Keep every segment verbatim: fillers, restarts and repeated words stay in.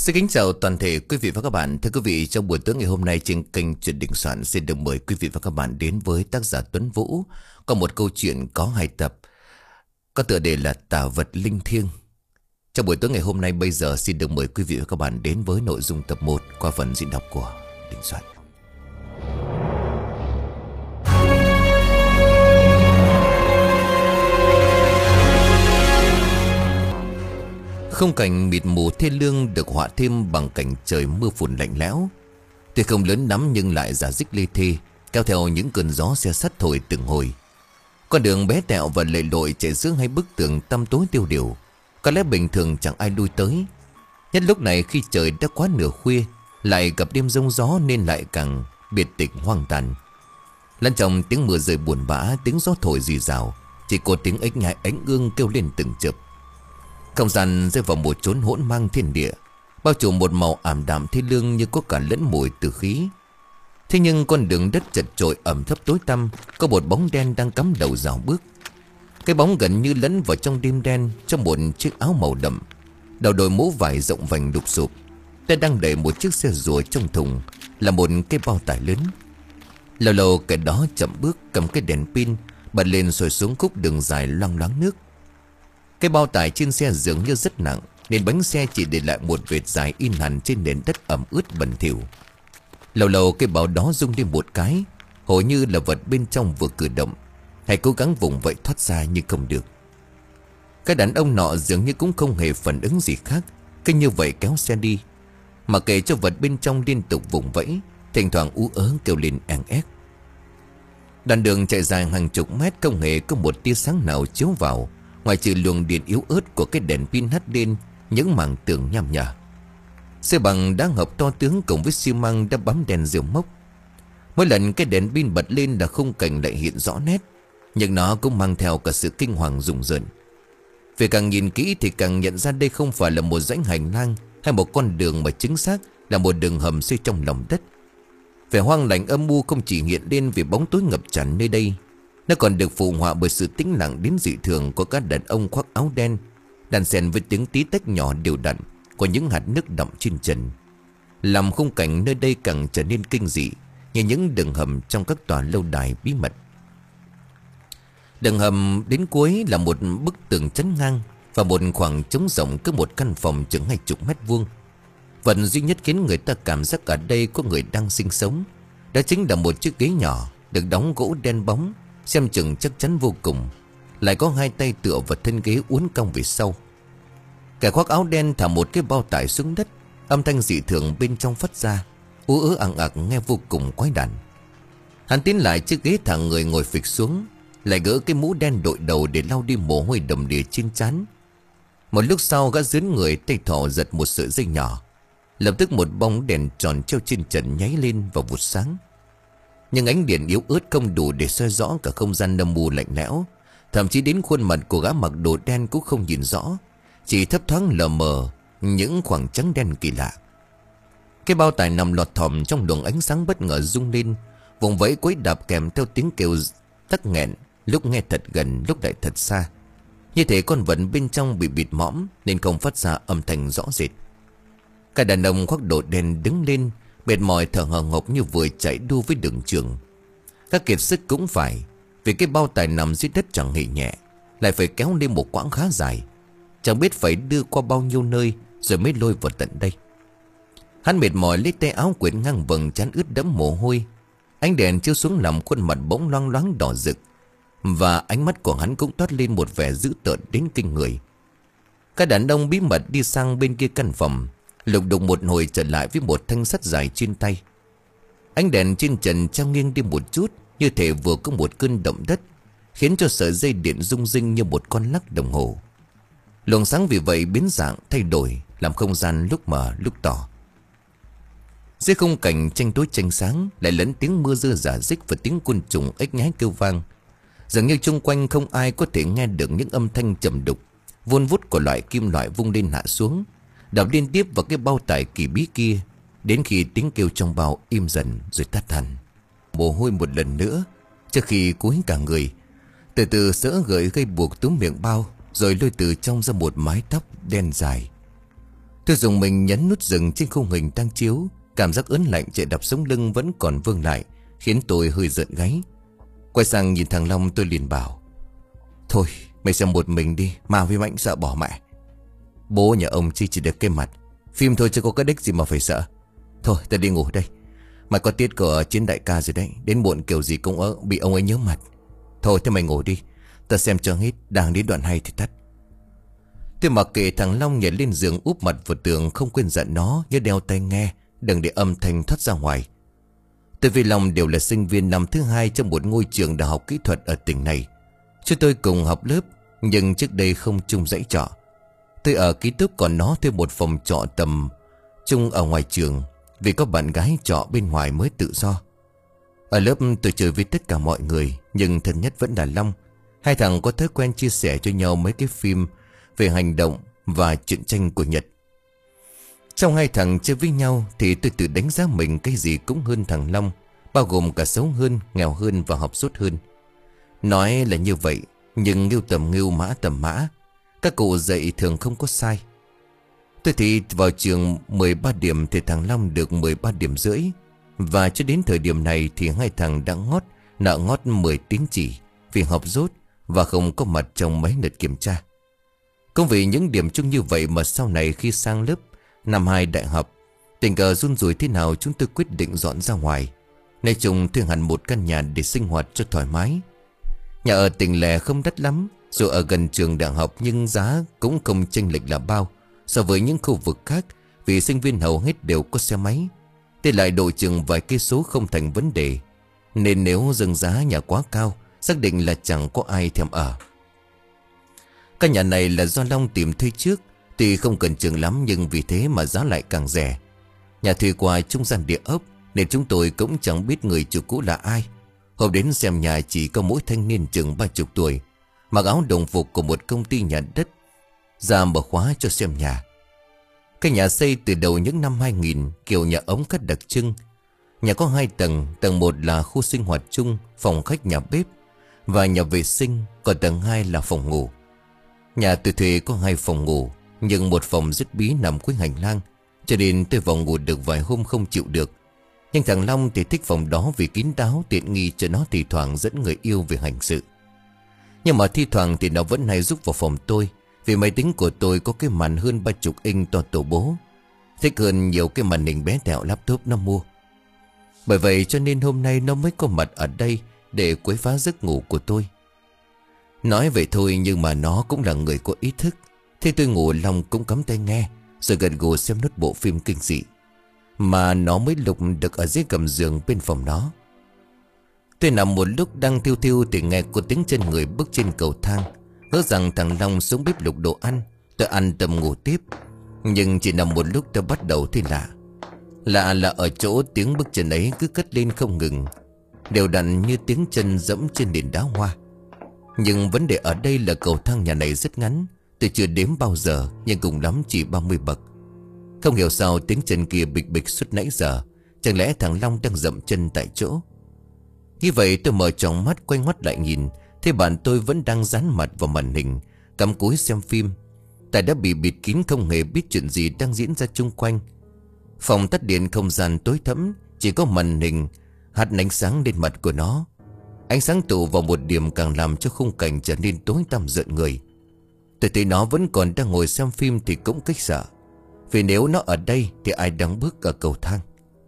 Xin kính chào toàn thể quý vị và các bạn. Thưa quý vị, trong buổi tối ngày hôm nay trên kênh Chuyện Định Soạn xin được mời quý vị và các bạn đến với tác giả Tuấn Vũ. Có một câu chuyện có hai tập, có tựa đề là Tà Vật Linh Thiêng. Trong buổi tối ngày hôm nay bây giờ xin được mời quý vị và các bạn đến với nội dung tập một qua phần diễn đọc của Định Soạn. Không cảnh mịt mù thê lương được họa thêm bằng cảnh trời mưa phùn lạnh lẽo. Tuy không lớn lắm nhưng lại rả rích lê thê, kéo theo những cơn gió xe sắt thổi từng hồi. Con đường bé tẹo và lầy lội chạy giữa hai bức tường tăm tối tiêu điều. Có lẽ bình thường chẳng ai lui tới. Nhất lúc này khi trời đã quá nửa khuya, lại gặp đêm giông gió nên lại càng biệt tịch hoang tàn. Lẫn trong tiếng mưa rơi buồn bã, tiếng gió thổi rì rào, chỉ có tiếng ếch nhái ánh ương kêu lên từng chập. Không gian rơi vào một chốn hỗn mang thiên địa, bao trùm một màu ảm đạm thê lương như có cả lẫn mùi tử khí. Thế nhưng con đường đất chật chội ẩm thấp tối tăm, có một bóng đen đang cắm đầu rào bước. Cái bóng gần như lẫn vào trong đêm đen, trong một chiếc áo màu đậm, đầu đội mũ vải rộng vành đục sụp. Tay đang đẩy một chiếc xe rùa trong thùng, là một cái bao tải lớn. Lâu lâu cái đó chậm bước, cầm cái đèn pin bật lên rồi xuống khúc đường dài loang loáng nước. Cái bao tải trên xe dường như rất nặng, nên bánh xe chỉ để lại một vệt dài in hẳn trên nền đất ẩm ướt bẩn thỉu. Lâu lâu cái bao đó rung lên một cái, hầu như là vật bên trong vừa cử động, hay cố gắng vùng vẫy thoát ra nhưng không được. Cái đàn ông nọ dường như cũng không hề phản ứng gì khác, cứ như vậy kéo xe đi, mà kể cho vật bên trong liên tục vùng vẫy, thỉnh thoảng ú ớ kêu lên eng ép. Đoạn đường chạy dài hàng chục mét không hề có một tia sáng nào chiếu vào, ngoài trừ luồng điện yếu ớt của cái đèn pin hắt lên những mảng tường nham nhở. Xe bằng đá ngọc to tướng cùng với xi măng đã bám đèn rìu mốc. Mỗi lần cái đèn pin bật lên là khung cảnh lại hiện rõ nét, nhưng nó cũng mang theo cả sự kinh hoàng rùng rợn. Vì càng nhìn kỹ thì càng nhận ra đây không phải là một dãy hành lang hay một con đường, mà chính xác là một đường hầm xây trong lòng đất. Vẻ hoang lạnh âm u không chỉ hiện lên vì bóng tối ngập tràn nơi đây, nó còn được phụ họa bởi sự tĩnh lặng đến dị thường của các đàn ông khoác áo đen, đan xen với tiếng tí tách nhỏ đều đặn của những hạt nước đọng trên trần, làm khung cảnh nơi đây càng trở nên kinh dị, như những đường hầm trong các tòa lâu đài bí mật. Đường hầm đến cuối là một bức tường chắn ngang và một khoảng trống rộng có một căn phòng chừng hai chục mét vuông. Vật duy nhất khiến người ta cảm giác ở đây có người đang sinh sống, đó chính là một chiếc ghế nhỏ được đóng gỗ đen bóng, xem chừng chắc chắn vô cùng, lại có hai tay tựa vào thân ghế uốn cong về sau. Kẻ khoác áo đen thả một cái bao tải xuống đất, âm thanh dị thường bên trong phát ra, ú ớ ằng ặc nghe vô cùng quái đản. Hắn tiến lại chiếc ghế thả người ngồi phịch xuống, lại gỡ cái mũ đen đội đầu để lau đi mồ hôi đầm đìa trên trán. Một lúc sau gã dướn người, tay thỏ giật một sợi dây nhỏ, lập tức một bóng đèn tròn treo trên trần nháy lên và vụt sáng. Nhưng ánh điện yếu ớt không đủ để soi rõ cả không gian âm u lạnh lẽo, thậm chí đến khuôn mặt của gã mặc đồ đen cũng không nhìn rõ, chỉ thấp thoáng lờ mờ những khoảng trắng đen kỳ lạ. Cái bao tải nằm lọt thỏm trong luồng ánh sáng bất ngờ rung lên, vùng vẫy quấy đạp kèm theo tiếng kêu tắc nghẹn, lúc nghe thật gần lúc lại thật xa, như thể con vật bên trong bị bịt mõm nên không phát ra âm thanh rõ rệt. Cả đàn ông khoác đồ đen đứng lên, mệt mỏi thở hồng hộc như vừa chạy đua với đường trường. Các kiệt sức cũng phải, vì cái bao tải nằm dưới đất chẳng hề nhẹ, lại phải kéo lên một quãng khá dài, chẳng biết phải đưa qua bao nhiêu nơi rồi mới lôi vào tận đây. Hắn mệt mỏi lấy tay áo quyện ngang vầng trán ướt đẫm mồ hôi. Ánh đèn chiếu xuống làm khuôn mặt bỗng loang loáng đỏ rực, và ánh mắt của hắn cũng toát lên một vẻ dữ tợn đến kinh người. Các đàn ông bí mật đi sang bên kia căn phòng, lục đục một hồi trở lại với một thanh sắt dài trên tay. Ánh đèn trên trần trao nghiêng đi một chút, như thể vừa có một cơn động đất, khiến cho sợi dây điện rung rinh như một con lắc đồng hồ. Luồng sáng vì vậy biến dạng thay đổi, làm không gian lúc mờ lúc tỏ. Dưới khung cảnh tranh tối tranh sáng, lại lẫn tiếng mưa rơi rả rích và tiếng côn trùng ếch nhái kêu vang. Dường như chung quanh không ai có thể nghe được những âm thanh trầm đục, vun vút của loại kim loại vung lên hạ xuống, đập liên tiếp vào cái bao tải kỳ bí kia, đến khi tiếng kêu trong bao im dần rồi tắt hẳn. Mồ hôi một lần nữa trước khi cúi cả người, từ từ sỡ gợi gây buộc túm miệng bao, rồi lôi từ trong ra một mái tóc đen dài. Tôi dùng mình nhấn nút dừng trên khung hình đang chiếu. Cảm giác ớn lạnh chạy đập sống lưng vẫn còn vương lại, khiến tôi hơi rợn gáy. Quay sang nhìn thằng Long, tôi liền bảo: thôi mày xem một mình đi, mà với Mạnh sợ bỏ mẹ. Bố nhà ông chỉ chỉ được cái mặt. Phim thôi chứ có cái đích gì mà phải sợ. Thôi ta đi ngủ đây. Mày có tiết của chiến đại ca rồi đấy. Đến muộn kiểu gì cũng ở, bị ông ấy nhớ mặt. Thôi thế mày ngủ đi, ta xem cho hết. Đang đến đoạn hay thì tắt. Tôi mặc kệ thằng Long nhảy lên giường úp mặt vào tường, không quên dặn nó nhớ đeo tai nghe, đừng để âm thanh thoát ra ngoài. Tôi với Long đều là sinh viên năm thứ hai trong một ngôi trường đại học kỹ thuật ở tỉnh này. Chúng tôi cùng học lớp, nhưng trước đây không chung dãy trọ. Tôi ở ký túc, còn nó thuê một phòng trọ tầm chung ở ngoài trường, vì có bạn gái trọ bên ngoài mới tự do. Ở lớp tôi chơi với tất cả mọi người, nhưng thân nhất vẫn là Long. Hai thằng có thói quen chia sẻ cho nhau mấy cái phim về hành động và truyện tranh của Nhật. Trong hai thằng chơi với nhau thì tôi tự đánh giá mình cái gì cũng hơn thằng Long, bao gồm cả xấu hơn, nghèo hơn và học dốt hơn. Nói là như vậy, nhưng ngưu tầm ngưu, mã tầm mã, các cụ dạy thường không có sai. Tôi thì vào trường mười ba điểm thì thằng Long được mười ba điểm rưỡi. Và cho đến thời điểm này thì hai thằng đã ngót nợ ngót mười tín chỉ vì học dốt và không có mặt trong mấy đợt kiểm tra. Cũng vì những điểm chung như vậy mà sau này khi sang lớp năm hai đại học, tình cờ run rủi thế nào chúng tôi quyết định dọn ra ngoài. Nay chung thuê hẳn một căn nhà để sinh hoạt cho thoải mái. Nhà ở tỉnh lẻ không đắt lắm, dù ở gần trường đại học nhưng giá cũng không chênh lệch là bao so với những khu vực khác, vì sinh viên hầu hết đều có xe máy. Thế lại độ chừng vài cây số không thành vấn đề, nên nếu dâng giá nhà quá cao, xác định là chẳng có ai thèm ở. Căn nhà này là do Long tìm thuê trước, tuy không cần trường lắm nhưng vì thế mà giá lại càng rẻ. Nhà thuê qua trung gian địa ốc nên chúng tôi cũng chẳng biết người chủ cũ là ai. Hôm đến xem nhà chỉ có mỗi thanh niên chừng ba chục tuổi, mặc áo đồng phục của một công ty nhà đất, ra mở khóa cho xem nhà. Cái nhà xây từ đầu những năm hai nghìn, kiểu nhà ống cắt đặc trưng. Nhà có hai tầng, tầng một là khu sinh hoạt chung, phòng khách, nhà bếp và nhà vệ sinh, còn tầng hai là phòng ngủ. Nhà tôi thuê có hai phòng ngủ, nhưng một phòng rất bí nằm cuối hành lang, cho nên tôi vào ngủ được vài hôm không chịu được. Nhưng thằng Long thì thích phòng đó vì kín đáo, tiện nghi cho nó thi thoảng dẫn người yêu về hành sự. Nhưng mà thi thoảng thì nó vẫn hay giúp vào phòng tôi, vì máy tính của tôi có cái màn hơn ba chục inch to tổ bố, thích hơn nhiều cái màn hình bé tẹo laptop nó mua. Bởi vậy cho nên hôm nay nó mới có mặt ở đây để quấy phá giấc ngủ của tôi. Nói vậy thôi nhưng mà nó cũng là người có ý thức. Thế tôi ngủ, Long cũng cắm tai nghe, rồi gần gù xem nốt bộ phim kinh dị mà nó mới lục được ở dưới gầm giường bên phòng nó. Tôi nằm một lúc đang thiêu thiêu thì nghe có tiếng chân người bước trên cầu thang. Ngỡ rằng thằng Long xuống bếp lục đồ ăn. Tôi ăn tầm ngủ tiếp, nhưng chỉ nằm một lúc tôi bắt đầu thấy lạ. Lạ là ở chỗ tiếng bước chân ấy cứ cất lên không ngừng, đều đặn như tiếng chân dẫm trên nền đá hoa. Nhưng vấn đề ở đây là cầu thang nhà này rất ngắn. Tôi chưa đếm bao giờ, nhưng cùng lắm chỉ ba mươi bậc. Không hiểu sao tiếng chân kia bịch bịch suốt nãy giờ. Chẳng lẽ thằng Long đang dậm chân tại chỗ? Như vậy tôi mở tròn mắt quay ngoắt lại nhìn, thấy bạn tôi vẫn đang dán mặt vào màn hình, cắm cúi xem phim. Tại đã bị bịt kín, không hề biết chuyện gì đang diễn ra chung quanh. Phòng tắt điện, không gian tối thẫm, chỉ có màn hình hắt ánh sáng lên mặt của nó. Ánh sáng tụ vào một điểm càng làm cho khung cảnh trở nên tối tăm rợn người. Tôi thấy nó vẫn còn đang ngồi xem phim thì cũng kinh sợ, vì nếu nó ở đây thì ai đang bước ở cầu thang.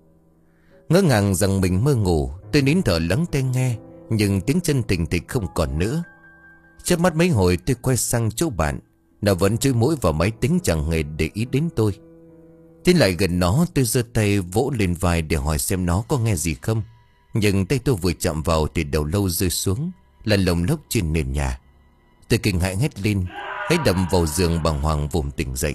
Ngỡ ngàng rằng mình mơ ngủ, tôi nín thở lắng tai nghe, nhưng tiếng chân thình thịch không còn nữa. Chớp mắt mấy hồi tôi quay sang chỗ bạn, nó vẫn chui mũi vào máy tính chẳng hề để ý đến tôi. Tiến lại gần nó, tôi giơ tay vỗ lên vai để hỏi xem nó có nghe gì không. Nhưng tay tôi vừa chạm vào thì đầu lâu rơi xuống, là lồng lốc trên nền nhà. Tôi kinh hãi hét lên, hãy đầm vào giường, bàng hoàng vùng tỉnh dậy.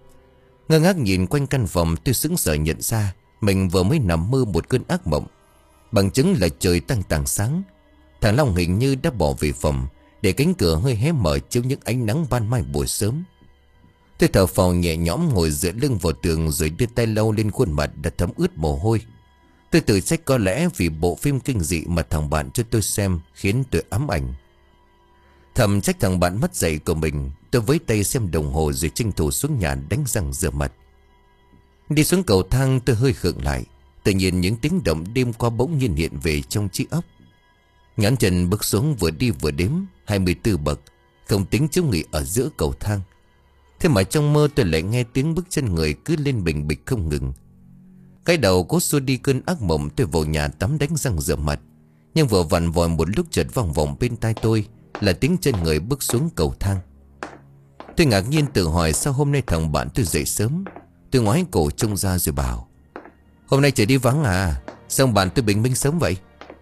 Ngơ ngác nhìn quanh căn phòng, tôi sững sờ nhận ra mình vừa mới nằm mơ một cơn ác mộng. Bằng chứng là trời tăng tàng sáng, thằng Long hình như đã bỏ về phòng, để cánh cửa hơi hé mở chiếu những ánh nắng ban mai buổi sớm. Tôi thở phào nhẹ nhõm ngồi dựa lưng vào tường, rồi đưa tay lau lên khuôn mặt đã thấm ướt mồ hôi. Tôi tự trách có lẽ vì bộ phim kinh dị mà thằng bạn cho tôi xem khiến tôi ám ảnh. Thầm trách thằng bạn mất dạy của mình. Tôi với tay xem đồng hồ rồi tranh thủ xuống nhà đánh răng rửa mặt. Đi xuống cầu thang tôi hơi khựng lại. Tự nhiên những tiếng động đêm qua bỗng nhiên hiện về trong trí óc. Ngắn chân bước xuống vừa đi vừa đếm hai mươi tư bậc, không tính chống nghỉ ở giữa cầu thang. Thế mà trong mơ tôi lại nghe tiếng bước chân người cứ lên bình bịch không ngừng. Cái đầu cố xua đi cơn ác mộng, tôi vào nhà tắm đánh răng rửa mặt. Nhưng vừa vặn vòi một lúc chợt vòng vòng bên tai tôi là tiếng chân người bước xuống cầu thang. Tôi ngạc nhiên tự hỏi sao hôm nay thằng bạn tôi dậy sớm. Tôi ngoái cổ trông ra rồi bảo: hôm nay trời đi vắng à? Sao bạn tôi bình minh sớm vậy?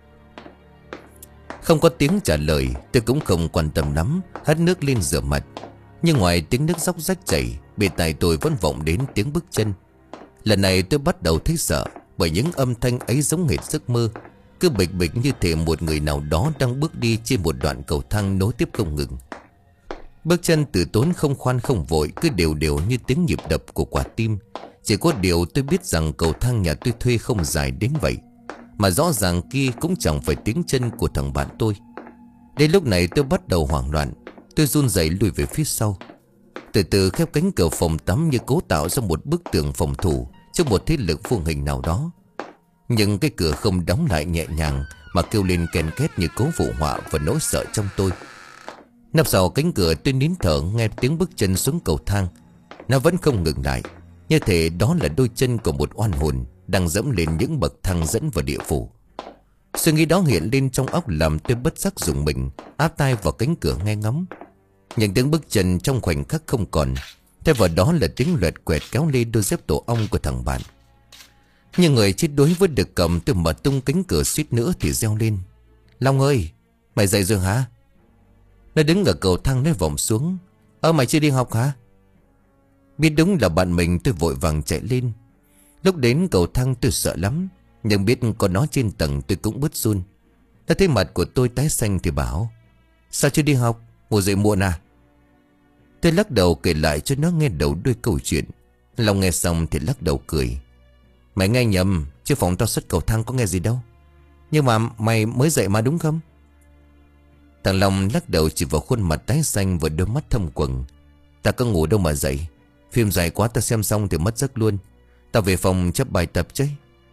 Không có tiếng trả lời. Tôi cũng không quan tâm lắm, hất nước lên rửa mặt. Nhưng ngoài tiếng nước róc rách chảy, bên tai tôi vẫn vọng đến tiếng bước chân. Lần này tôi bắt đầu thấy sợ, bởi những âm thanh ấy giống hệt giấc mơ, cứ bịch bịch như thể một người nào đó đang bước đi trên một đoạn cầu thang nối tiếp không ngừng. Bước chân từ tốn không khoan không vội, cứ đều đều như tiếng nhịp đập của quả tim. Chỉ có điều tôi biết rằng cầu thang nhà tôi thuê không dài đến vậy, mà rõ ràng kia cũng chẳng phải tiếng chân của thằng bạn tôi. Đến lúc này tôi bắt đầu hoảng loạn. Tôi run rẩy lùi về phía sau. Từ từ khép cánh cửa phòng tắm như cố tạo ra một bức tường phòng thủ trước một thế lực vô hình nào đó. Nhưng cái cửa không đóng lại nhẹ nhàng, mà kêu lên ken két như cố phụ họa và nỗi sợ trong tôi. Nấp sau cánh cửa tôi nín thở nghe tiếng bước chân xuống cầu thang. Nó vẫn không ngừng lại, như thể đó là đôi chân của một oan hồn đang dẫm lên những bậc thang dẫn vào địa phủ. Suy nghĩ đó hiện lên trong óc làm tôi bất giác dùng mình, áp tai vào cánh cửa nghe ngóng. Những tiếng bước chân trong khoảnh khắc không còn, thay vào đó là tiếng loẹt quẹt kéo lê đôi dép tổ ong của thằng bạn. Nhưng người chết đuối với được cầm, tôi mở tung cánh cửa suýt nữa thì reo lên: Long ơi, mày dậy rồi hả? Nó đứng ở cầu thang nói vọng xuống: Ơ mày chưa đi học hả? Biết đúng là bạn mình, tôi vội vàng chạy lên. Lúc đến cầu thang tôi sợ lắm, nhưng biết có nó trên tầng tôi cũng bứt run. Nó thấy mặt của tôi tái xanh thì bảo: Sao chưa đi học? Ngủ dậy muộn à? Tôi lắc đầu kể lại cho nó nghe đầu đuôi câu chuyện. Long nghe xong thì lắc đầu cười: Mày nghe nhầm, chứ phòng tao xuất cầu thang có nghe gì đâu. Nhưng mà mày mới dậy mà đúng không? Thằng Long lắc đầu chỉ vào khuôn mặt tái xanh và đôi mắt thâm quầng: Ta có ngủ đâu mà dậy. Phim dài quá ta xem xong thì mất giấc luôn. Tao về phòng chấp bài tập chứ.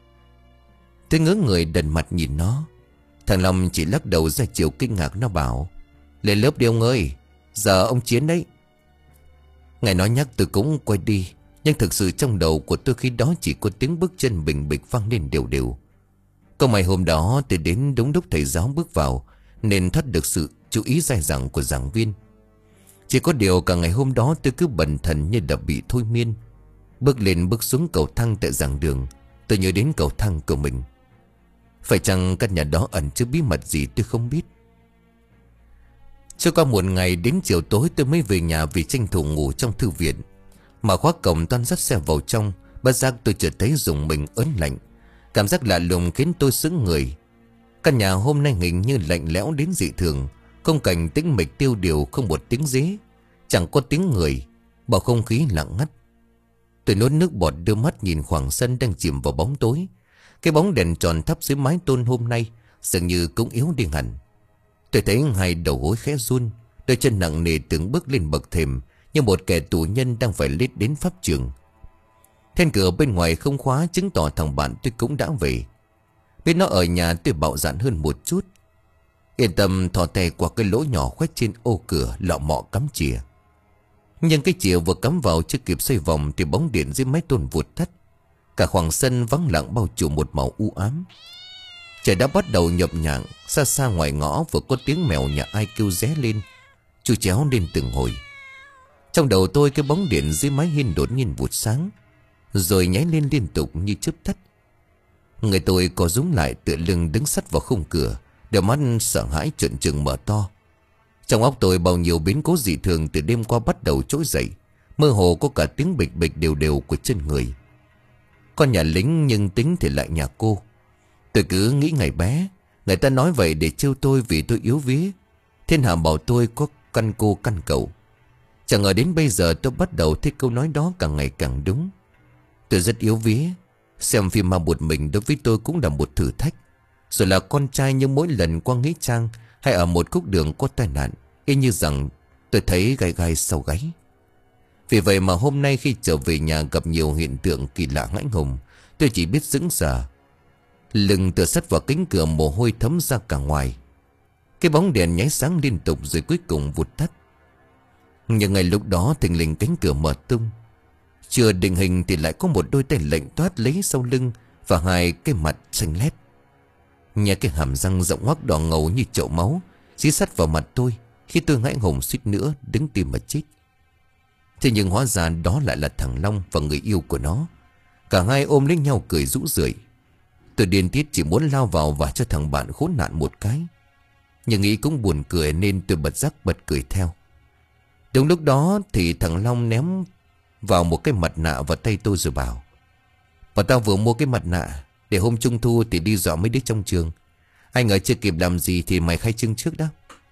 Tôi ngớ người đần mặt nhìn nó. Thằng Long chỉ lắc đầu ra chiều kinh ngạc. Nó bảo: Lên lớp đi ông ơi, giờ ông Chiến đấy. Ngày nói nhắc tôi cũng quay đi. Nhưng thực sự trong đầu của tôi khi đó chỉ có tiếng bước chân bình bịch vang lên đều đều. Câu may hôm đó tôi đến đúng lúc thầy giáo bước vào, nên thoát được sự chú ý dai dẳng của giảng viên. Chỉ có điều cả ngày hôm đó tôi cứ bần thần như đã bị thôi miên. Bước lên bước xuống cầu thang tại giảng đường, tôi nhớ đến cầu thang của mình. Phải chăng căn nhà đó ẩn chứa bí mật gì tôi không biết. Trôi qua một ngày, đến chiều tối tôi mới về nhà vì tranh thủ ngủ trong thư viện. Mà khóa cổng toan dắt xe vào trong, bất giác tôi chợt thấy rùng mình ớn lạnh. Cảm giác lạ lùng khiến tôi sững người. Căn nhà hôm nay hình như lạnh lẽo đến dị thường. Không cảnh tĩnh mịch tiêu điều, không một tiếng dế, chẳng có tiếng người, bầu không khí lặng ngắt. Tôi nuốt nước bọt đưa mắt nhìn khoảng sân đang chìm vào bóng tối. Cái bóng đèn tròn thắp dưới mái tôn hôm nay dường như cũng yếu đi hẳn. Tôi thấy hai đầu gối khẽ run, đôi chân nặng nề từng bước lên bậc thềm như một kẻ tù nhân đang phải lết đến pháp trường. Then cửa bên ngoài không khóa, chứng tỏ thằng bạn tôi cũng đã về. Biết nó ở nhà tôi bạo dạn hơn một chút. Yên tâm thò tay qua cái lỗ nhỏ khoét trên ô cửa, lọ mọ cắm chìa. Nhưng cái chìa vừa cắm vào chưa kịp xoay vòng thì bóng điện dưới mái tôn vụt tắt. Cả khoảng sân vắng lặng bao trùm một màu u ám. Trời đã bắt đầu nhập nhạng. Xa xa ngoài ngõ vừa có tiếng mèo nhà ai kêu ré lên, chu chéo lên từng hồi. Trong đầu tôi cái bóng điện dưới mái hiên đột nhiên vụt sáng, rồi nháy lên liên tục như chớp tắt. Người tôi co rúm lại tựa lưng đứng sắt vào khung cửa, đôi mắt sợ hãi trợn trừng mở to. Trong óc tôi bao nhiêu biến cố dị thường từ đêm qua bắt đầu trỗi dậy. Mơ hồ có cả tiếng bịch bịch đều đều của chân người. Con nhà lính nhưng tính thì lại nhà cô. Tôi cứ nghĩ ngày bé người ta nói vậy để trêu tôi vì tôi yếu vía. Thiên hạ bảo tôi có căn cô căn cậu. Chẳng ngờ đến bây giờ tôi bắt đầu thấy câu nói đó càng ngày càng đúng. Tôi rất yếu vía. Xem phim ma một mình đối với tôi cũng là một thử thách. Rồi là con trai, nhưng mỗi lần qua nghĩa trang hay ở một khúc đường có tai nạn, y như rằng tôi thấy gai gai sau gáy. Vì vậy mà hôm nay khi trở về nhà gặp nhiều hiện tượng kỳ lạ hãi hùng, tôi chỉ biết sững sờ. Lưng tựa sắt vào cánh cửa, mồ hôi thấm ra cả ngoài. Cái bóng đèn nháy sáng liên tục rồi cuối cùng vụt tắt. Nhưng ngay lúc đó thình lình cánh cửa mở tung. Chưa định hình thì lại có một đôi tay lạnh toát lấy sau lưng và hai cái mặt xanh lét. Nhà cái hàm răng rộng hoác đỏ ngầu như chậu máu dí sắt vào mặt tôi, khi tôi hãi hùng suýt nữa đứng tim mà chết. Thế nhưng hóa ra đó lại là thằng Long và người yêu của nó. Cả hai ôm lấy nhau cười rũ rượi. Tôi điên tiết chỉ muốn lao vào và cho thằng bạn khốn nạn một cái. Nhưng nghĩ cũng buồn cười nên tôi bật giác bật cười theo. Đúng lúc đó thì thằng Long ném vào một cái mặt nạ vào tay tôi rồi bảo: "Và tao vừa mua cái mặt nạ để hôm trung thu thì đi dọa mấy đứa trong trường. Ai ngờ chưa kịp làm gì thì mày khai trương trước đó."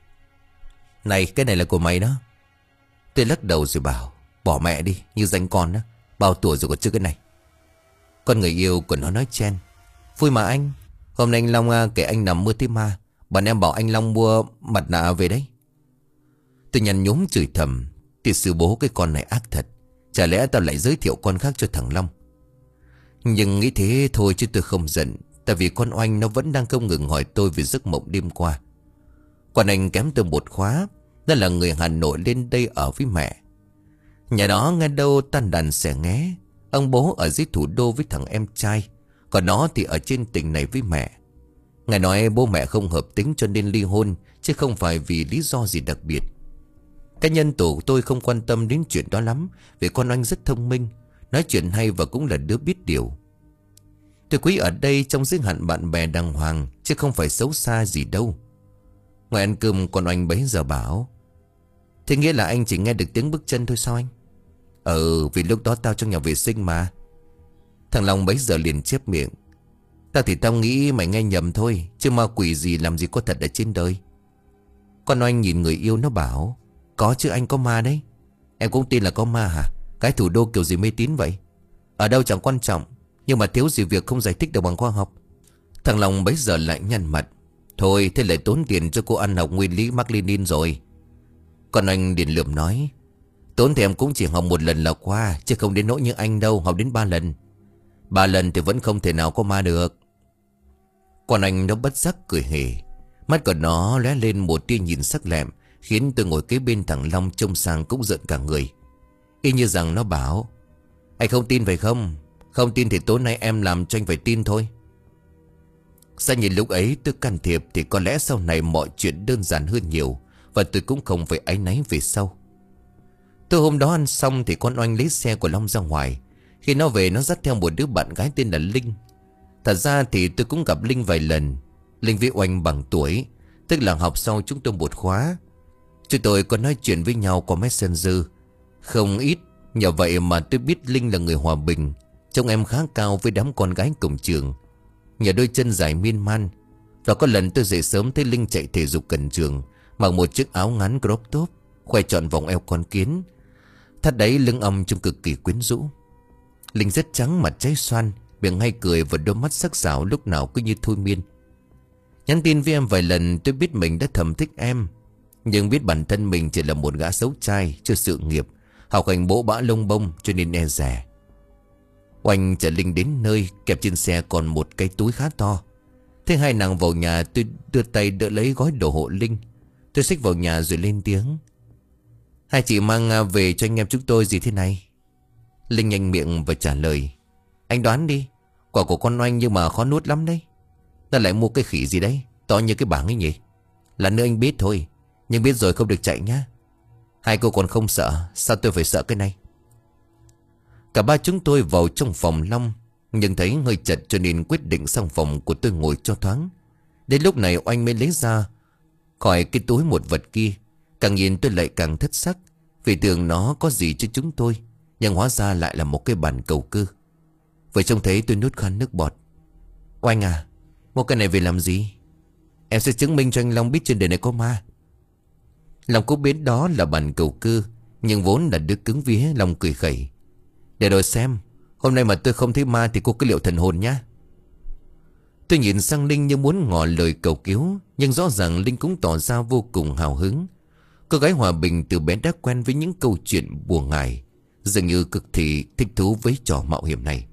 "Này, cái này là của mày đó." Tôi lắc đầu rồi bảo: "Bỏ mẹ đi, như danh con đó. Bao tuổi rồi còn chưa cái này." Con người yêu của nó nói chen: "Vui mà anh. Hôm nay anh Long à, kể anh nằm mơ thấy ma. Bạn em bảo anh Long mua mặt nạ về đấy." Tôi nhăn nhúm chửi thầm: "Thì sư bố cái con này ác thật. Chả lẽ tao lại giới thiệu con khác cho thằng Long?" Nhưng nghĩ thế thôi chứ tôi không giận. Tại vì con Oanh nó vẫn đang không ngừng hỏi tôi về giấc mộng đêm qua. Còn anh kém tôi một khóa. Nó là người Hà Nội lên đây ở với mẹ. Nhà đó nghe đâu tan đàn xẻ nghé. Ông bố ở dưới thủ đô với thằng em trai, còn nó thì ở trên tỉnh này với mẹ. Ngài nói bố mẹ không hợp tính cho nên ly hôn, chứ không phải vì lý do gì đặc biệt. Cá nhân tổ tôi không quan tâm đến chuyện đó lắm, vì con Oanh rất thông minh, nói chuyện hay và cũng là đứa biết điều. Tôi quý ở đây trong giới hạn bạn bè đàng hoàng, chứ không phải xấu xa gì đâu. Ngoài ăn cơm con Oanh bấy giờ bảo: "Thế nghĩa là anh chỉ nghe được tiếng bước chân thôi sao anh?" "Ừ, vì lúc đó tao trong nhà vệ sinh mà." Thằng Long bấy giờ liền chép miệng: "Tao thì tao nghĩ mày nghe nhầm thôi, chứ ma quỷ gì làm gì có thật ở trên đời." Con Oanh nhìn người yêu nó bảo: "Có chứ anh, có ma đấy." "Em cũng tin là có ma hả? Cái thủ đô kiểu gì mê tín vậy?" "Ở đâu chẳng quan trọng, nhưng mà thiếu gì việc không giải thích được bằng khoa học." Thằng Long bấy giờ lại nhăn mặt: "Thôi thế lại tốn tiền cho cô ăn học nguyên lý Mác Lênin rồi." Con Oanh liền lườm nói: "Tốn thì em cũng chỉ học một lần là qua, chứ không đến nỗi như anh đâu, học đến ba lần. Ba lần thì vẫn không thể nào có ma được." Con Anh nó bất giác cười hề. Mắt của nó lóe lên một tia nhìn sắc lẹm, khiến tôi ngồi kế bên thằng Long trông sang cũng giận cả người. Y như rằng nó bảo: "Anh không tin phải không? Không tin thì tối nay em làm cho anh phải tin thôi." Sao nhìn lúc ấy tôi can thiệp thì có lẽ sau này mọi chuyện đơn giản hơn nhiều, và tôi cũng không phải áy náy về sau. Tôi hôm đó ăn xong thì con Oanh lấy xe của Long ra ngoài. Khi nó về nó dắt theo một đứa bạn gái tên là Linh. Thật ra thì tôi cũng gặp Linh vài lần. Linh với Oanh bằng tuổi, tức là học sau chúng tôi một khóa. Chúng tôi có nói chuyện với nhau qua Messenger không ít. Nhờ vậy mà tôi biết Linh là người hòa bình, trông em khá cao với đám con gái cùng trường, nhờ đôi chân dài miên man. Và có lần tôi dậy sớm thấy Linh chạy thể dục gần trường, mặc một chiếc áo ngắn crop top, khoe trọn vòng eo con kiến, thắt đáy lưng ong trông cực kỳ quyến rũ. Linh rất trắng, mặt trái xoan, miệng hay cười và đôi mắt sắc sảo lúc nào cứ như thôi miên. Nhắn tin với em vài lần tôi biết mình đã thầm thích em, nhưng biết bản thân mình chỉ là một gã xấu trai, chưa sự nghiệp, học hành bỗ bã lông bông cho nên e dè. Oanh chở Linh đến nơi, kẹp trên xe còn một cái túi khá to. Thế hai nàng vào nhà, tôi đưa tay đỡ lấy gói đồ hộ Linh. Tôi xách vào nhà rồi lên tiếng: "Hai chị mang về cho anh em chúng tôi gì thế này?" Linh nhanh miệng và trả lời: "Anh đoán đi, quả của con Oanh nhưng mà khó nuốt lắm đấy. Ta lại mua cái khỉ gì đấy, to như cái bảng ấy nhỉ? Là nữa anh biết thôi, nhưng biết rồi không được chạy nhá. Hai cô còn không sợ, sao tôi phải sợ cái này?" Cả ba chúng tôi vào trong phòng Long, nhưng thấy hơi chật cho nên quyết định sang phòng của tôi ngồi cho thoáng. Đến lúc này Oanh mới lấy ra khỏi cái túi một vật kia. Càng nhìn tôi lại càng thất sắc, vì tưởng nó có gì cho chúng tôi, nhưng hóa ra lại là một cái bàn cầu cơ. Vậy trông thấy tôi nuốt khan nước bọt. "Oanh à, mua cái này về làm gì?" "Em sẽ chứng minh cho anh Long biết trên đời này có ma." Long cũng biết đó là bàn cầu cơ, nhưng vốn là đứa cứng vía. Long cười khẩy: "Để rồi xem, hôm nay mà tôi không thấy ma thì cô cứ liệu thần hồn nhá." Tôi nhìn sang Linh như muốn ngỏ lời cầu cứu, nhưng rõ ràng Linh cũng tỏ ra vô cùng hào hứng. Cô gái hòa bình từ bé đã quen với những câu chuyện buồn ngải, dường như cực kỳ thích thú với trò mạo hiểm này.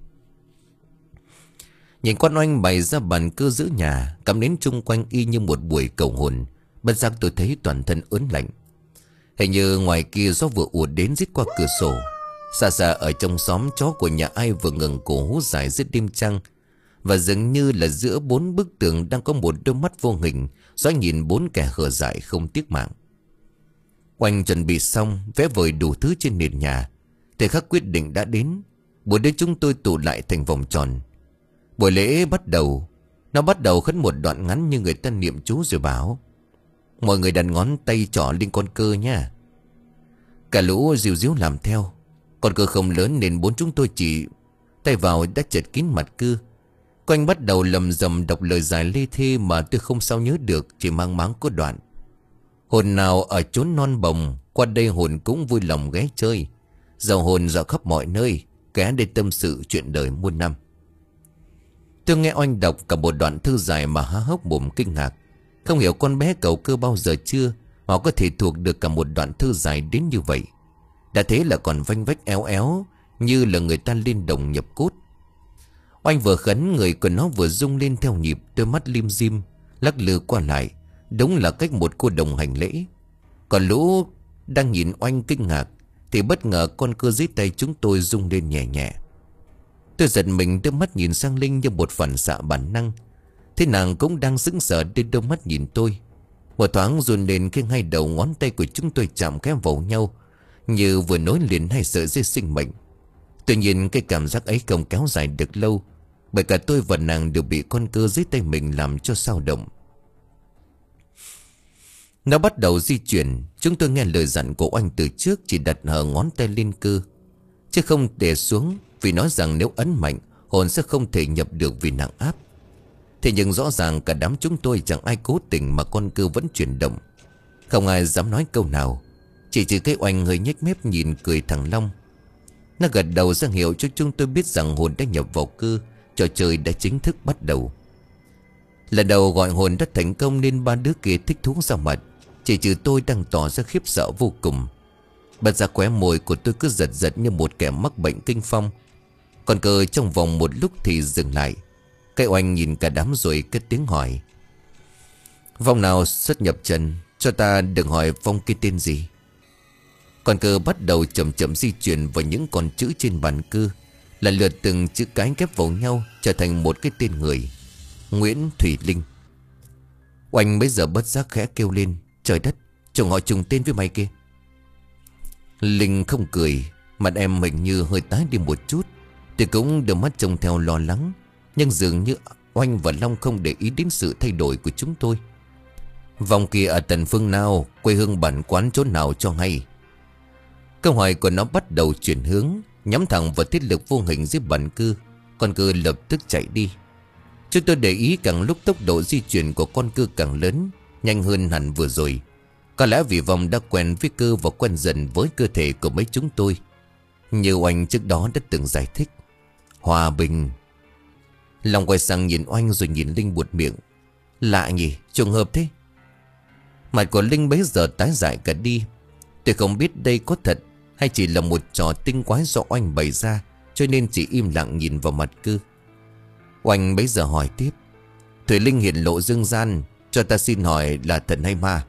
Nhìn con Oanh bày ra bàn cưa giữ nhà, cắm nến chung quanh y như một buổi cầu hồn, bất giác tôi thấy toàn thân ớn lạnh. Hình như ngoài kia gió vừa ùa đến rít qua cửa sổ. Xa xa ở trong xóm, chó của nhà ai vừa ngẩng cổ hú dài dưới đêm trăng. Và dường như là giữa bốn bức tường đang có một đôi mắt vô hình dõi nhìn bốn kẻ khờ dại không tiếc mạng. Oanh chuẩn bị xong, vẽ vời đủ thứ trên nền nhà. Thời khắc quyết định đã đến. Buổi đêm chúng tôi tụ lại thành vòng tròn. Buổi lễ bắt đầu. Nó bắt đầu khấn một đoạn ngắn như người ta niệm chú rồi bảo: mọi người đặt ngón tay trỏ lên con cơ nha. Cả lũ ríu ríu làm theo. Con cơ không lớn nên bốn chúng tôi chỉ tay vào đã chật kín mặt cưa. Quanh bắt đầu lầm rầm đọc lời giải lê thê mà tôi không sao nhớ được, chỉ mang máng có đoạn: hồn nào ở chốn non bồng, qua đây hồn cũng vui lòng ghé chơi. Dạo hồn dạo khắp mọi nơi, ghé đây tâm sự chuyện đời muôn năm. Tôi nghe Oanh đọc cả một đoạn thư dài mà há hốc mồm kinh ngạc. Không hiểu con bé cầu cơ bao giờ chưa họ có thể thuộc được cả một đoạn thư dài đến như vậy. Đã thế là còn vanh vách éo éo, như là người ta lên đồng nhập cốt. Oanh vừa khấn, người của nó vừa rung lên theo nhịp, đôi mắt lim dim lắc lư qua lại, đúng là cách một cô đồng hành lễ. Còn lũ đang nhìn Oanh kinh ngạc thì bất ngờ con cưa dưới tay chúng tôi rung lên nhẹ nhẹ. Tôi giật mình đưa mắt nhìn sang Linh như một phản xạ bản năng. Thế nàng cũng đang sững sờ đưa đôi mắt nhìn tôi. Một thoáng run lên khi hai đầu ngón tay của chúng tôi chạm khẽ vào nhau, như vừa nối liền hai sợi dây sinh mệnh. Tuy nhiên cái cảm giác ấy không kéo dài được lâu, bởi cả tôi và nàng đều bị con cưa dưới tay mình làm cho xao động. Nó bắt đầu di chuyển. Chúng tôi nghe lời dặn của Oanh từ trước, chỉ đặt hờ ngón tay lên cưa chứ không để xuống, vì nói rằng nếu ấn mạnh hồn sẽ không thể nhập được vì nặng áp. Thế nhưng rõ ràng cả đám chúng tôi chẳng ai cố tình mà con cưa vẫn chuyển động. Không ai dám nói câu nào, chỉ trừ cái Oanh hơi nhếch mép nhìn cười thằng Long. Nó gật đầu ra hiệu cho chúng tôi biết rằng hồn đã nhập vào cưa, trò chơi đã chính thức bắt đầu. Lần đầu gọi hồn đã thành công nên ba đứa kia thích thú ra mặt, chỉ trừ tôi đang tỏ ra khiếp sợ vô cùng. Bật ra khóe môi của tôi cứ giật giật như một kẻ mắc bệnh kinh phong. Còn cờ trong vòng một lúc thì dừng lại. Cái Oanh nhìn cả đám rồi cất tiếng hỏi: vong nào xuất nhập trần, cho ta đừng hỏi vong kia tên gì. Còn cờ bắt đầu chậm chậm di chuyển vào những con chữ trên bàn cưa, lần lượt từng chữ cái ghép vào nhau trở thành một cái tên người: Nguyễn Thủy Linh. Oanh bây giờ bất giác khẽ kêu lên: trời đất, chồng họ trùng tên với mày kia. Linh không cười, mặt em hình như hơi tái đi một chút. Tôi cũng đưa mắt trông theo lo lắng, nhưng dường như Oanh và Long không để ý đến sự thay đổi của chúng tôi. Vòng kia ở tận phương nào, quê hương bản quán chỗ nào cho hay. Câu hỏi của nó bắt đầu chuyển hướng, nhắm thẳng vào thiết lực vô hình dưới bàn cưa. Con cưa lập tức chạy đi. Chúng tôi để ý càng lúc tốc độ di chuyển của con cưa càng lớn, nhanh hơn hẳn vừa rồi. Có lẽ vì vòng đã quen với cưa và quen dần với cơ thể của mấy chúng tôi. Như Oanh trước đó đã từng giải thích: hòa bình. Long quay sang nhìn Oanh rồi nhìn Linh buột miệng: lạ nhỉ, trùng hợp thế. Mặt của Linh bấy giờ tái dại cả đi. Tôi không biết đây có thật hay chỉ là một trò tinh quái do Oanh bày ra, cho nên chỉ im lặng nhìn vào mặt cưa. Oanh bấy giờ hỏi tiếp: Thủy Linh hiện lộ dương gian, cho ta xin hỏi là thần hay ma?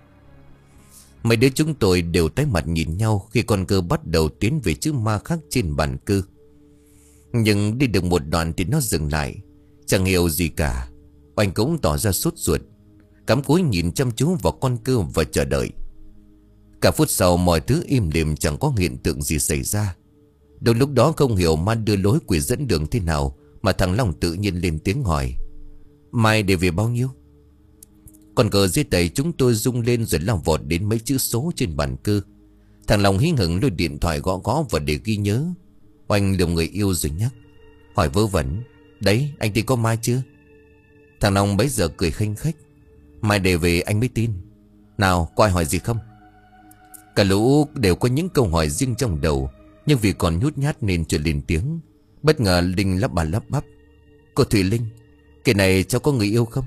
Mấy đứa chúng tôi đều tái mặt nhìn nhau khi con cưa bắt đầu tiến về chữ ma khác trên bàn cưa. Nhưng đi được một đoạn thì nó dừng lại, chẳng hiểu gì cả. Oanh cũng tỏ ra sốt ruột, cắm cúi nhìn chăm chú vào con cưa và chờ đợi. Cả phút sau mọi thứ im lìm, chẳng có hiện tượng gì xảy ra. Đôi lúc đó không hiểu ma đưa lối quỷ dẫn đường thế nào mà thằng Long tự nhiên lên tiếng hỏi: mai để về bao nhiêu? Còn cờ dưới tay chúng tôi rung lên rồi lao vọt đến mấy chữ số trên bàn cưa. Thằng Long hí hửng lôi điện thoại gõ gõ và để ghi nhớ. Oanh lườm người yêu rồi nhắc: hỏi vớ vẩn: đấy, anh tin có mai chưa? Thằng Long bấy giờ cười khanh khách: mai để về anh mới tin. Nào, có ai hỏi gì không? Cả lũ đều có những câu hỏi riêng trong đầu, nhưng vì còn nhút nhát nên chưa lên tiếng. Bất ngờ Linh lắp bà lắp bắp: cô Thủy Linh, cái này cháu có người yêu không?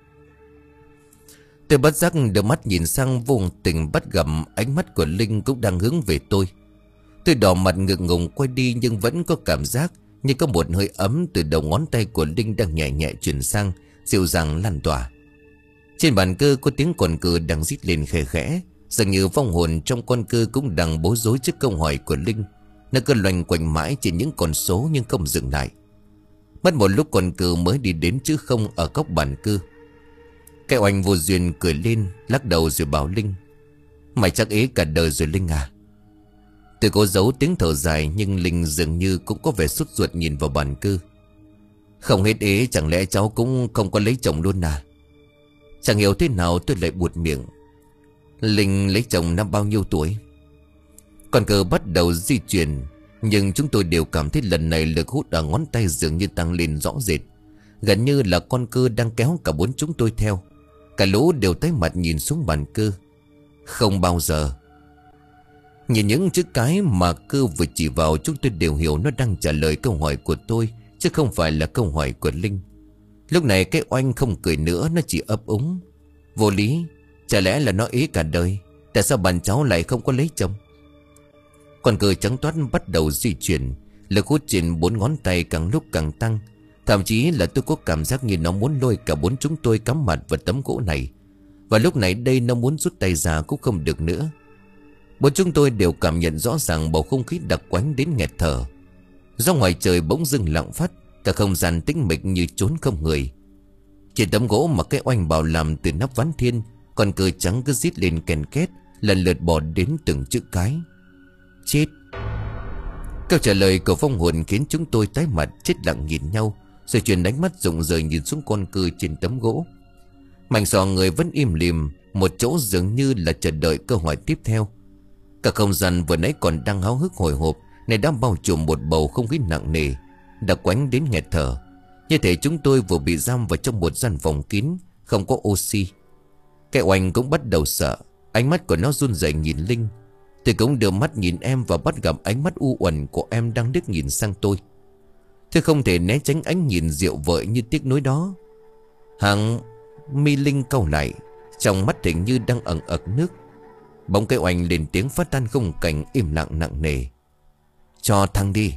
Tôi bất giác đưa mắt nhìn sang, vô tình bắt gặp ánh mắt của Linh cũng đang hướng về tôi. Tôi đỏ mặt ngượng ngùng quay đi, nhưng vẫn có cảm giác như có một hơi ấm từ đầu ngón tay của Linh đang nhẹ nhẹ chuyển sang, dịu dàng lan tỏa. Trên bàn cờ có tiếng con cờ đang rít lên khẽ khẽ, dường như vong hồn trong con cờ cũng đang bối rối trước câu hỏi của Linh. Nó cứ loanh quanh mãi trên những con số nhưng không dừng lại. Mất một lúc con cờ mới đi đến chữ không ở góc bàn cờ. Cái oanh vô duyên cười lên, lắc đầu rồi bảo Linh: "Mày chắc ế cả đời rồi Linh à?" Tôi cố giấu tiếng thở dài, nhưng Linh dường như cũng có vẻ sốt ruột nhìn vào bàn cờ. "Không hết ế, chẳng lẽ cháu cũng không có lấy chồng luôn à?" Chẳng hiểu thế nào tôi lại buột miệng: "Linh lấy chồng năm bao nhiêu tuổi?" Con cờ bắt đầu di chuyển, nhưng chúng tôi đều cảm thấy lần này lực hút ở ngón tay dường như tăng lên rõ rệt. Gần như là con cờ đang kéo cả bốn chúng tôi theo. Cả lũ đều tái mặt nhìn xuống bàn cờ. Không bao giờ. Nhìn những chữ cái mà cờ vừa chỉ vào, chúng tôi đều hiểu nó đang trả lời câu hỏi của tôi, chứ không phải là câu hỏi của Linh. Lúc này cái oanh không cười nữa, nó chỉ ấp úng: "Vô lý, chả lẽ là nó ế cả đời? Tại sao bạn cháu lại không có lấy chồng?" Con cờ trắng toát bắt đầu di chuyển, lực hút trên bốn ngón tay càng lúc càng tăng. Thậm chí là tôi có cảm giác như nó muốn lôi cả bốn chúng tôi cắm mặt vào tấm gỗ này. Và lúc này đây nó muốn rút tay ra cũng không được nữa. Bốn chúng tôi đều cảm nhận rõ ràng bầu không khí đặc quánh đến nghẹt thở. Do ngoài trời bỗng dưng lặng phát, cả không gian tĩnh mịch như trốn không người. Trên tấm gỗ mà cái oanh bảo làm từ nắp ván thiên, con cờ trắng cứ rít lên kèn két, lần lượt bỏ đến từng chữ cái. Chết. Câu trả lời của phong hồn khiến chúng tôi tái mặt, chết lặng nhìn nhau, rồi chuyển ánh mắt rụng rời nhìn xuống con cờ trên tấm gỗ. Mảnh sọ người vẫn im lìm, một chỗ dường như là chờ đợi câu hỏi tiếp theo. Cả không gian vừa nãy còn đang háo hức hồi hộp này đã bao trùm một bầu không khí nặng nề, đặc quánh đến nghẹt thở. Như thể chúng tôi vừa bị giam vào trong một gian phòng kín, không có oxy. Cái oanh cũng bắt đầu sợ, ánh mắt của nó run rẩy nhìn Linh. Tôi cũng đưa mắt nhìn em và bắt gặp ánh mắt u uẩn của em đang liếc nhìn sang tôi. Tôi không thể né tránh ánh nhìn dịu vợi như tiếc nuối đó. Hàng mi Linh cau lại, trong mắt hình như đang ẩn ực nước. Bỗng cái oanh lên tiếng phát tan khung cảnh im lặng nặng nề: "Cho thăng đi."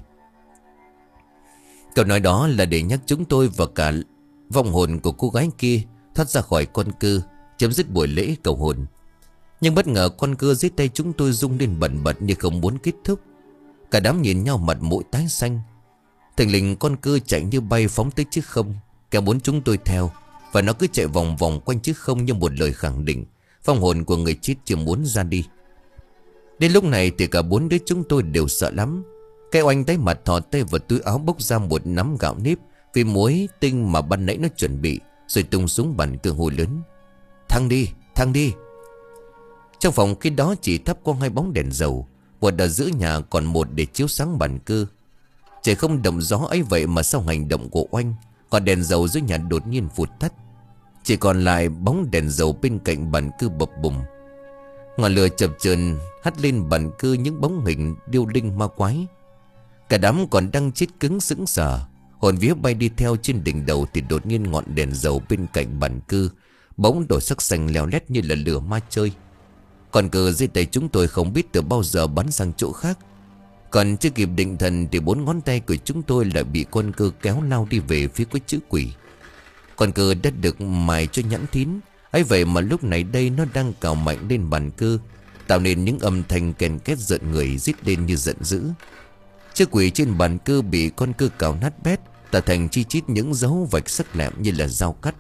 Câu nói đó là để nhắc chúng tôi và cả vong hồn của cô gái kia thoát ra khỏi con cưa, chấm dứt buổi lễ cầu hồn. Nhưng bất ngờ con cưa dưới tay chúng tôi rung lên bần bật như không muốn kết thúc. Cả đám nhìn nhau mặt mũi tái xanh. Thình lình con cưa chạy như bay phóng tới chiếc không, kéo bốn chúng tôi theo. Và nó cứ chạy vòng vòng quanh chiếc không như một lời khẳng định vong hồn của người chết chưa muốn ra đi. Đến lúc này thì cả bốn đứa chúng tôi đều sợ lắm. Cái oanh tái mặt thò tay vào túi áo bốc ra một nắm gạo nếp vì muối tinh mà ban nãy nó chuẩn bị, rồi tung xuống bàn cờ hô lớn: "Thăng đi, thăng đi." Trong phòng khi đó chỉ thắp có hai bóng đèn dầu, một ở giữa nhà còn một để chiếu sáng bàn cờ. Trời không động gió ấy vậy mà sau hành động của oanh, còn đèn dầu dưới nhà đột nhiên vụt tắt. Chỉ còn lại bóng đèn dầu bên cạnh bàn cờ bập bùng. Ngọn lửa chập chờn hắt lên bàn cờ những bóng hình điêu linh ma quái. Cả đám còn đang chết cứng sững sờ, hồn vía bay đi theo trên đỉnh đầu thì đột nhiên ngọn đèn dầu bên cạnh bàn cờ bỗng đổi sắc xanh leo lét như là lửa ma chơi. Còn cờ dưới tay chúng tôi không biết từ bao giờ bắn sang chỗ khác. Còn chưa kịp định thần thì bốn ngón tay của chúng tôi lại bị con cờ kéo lao đi về phía cái chữ quỷ. Con cờ đã được mài cho nhẵn thín, ấy vậy mà lúc này đây nó đang cào mạnh lên bàn cờ, tạo nên những âm thanh kèn két giận người, rít lên như giận dữ. Chữ quỷ trên bàn cờ bị con cờ cào nát bét, tạo thành chi chít những dấu vạch sắc lẹm như là dao cắt.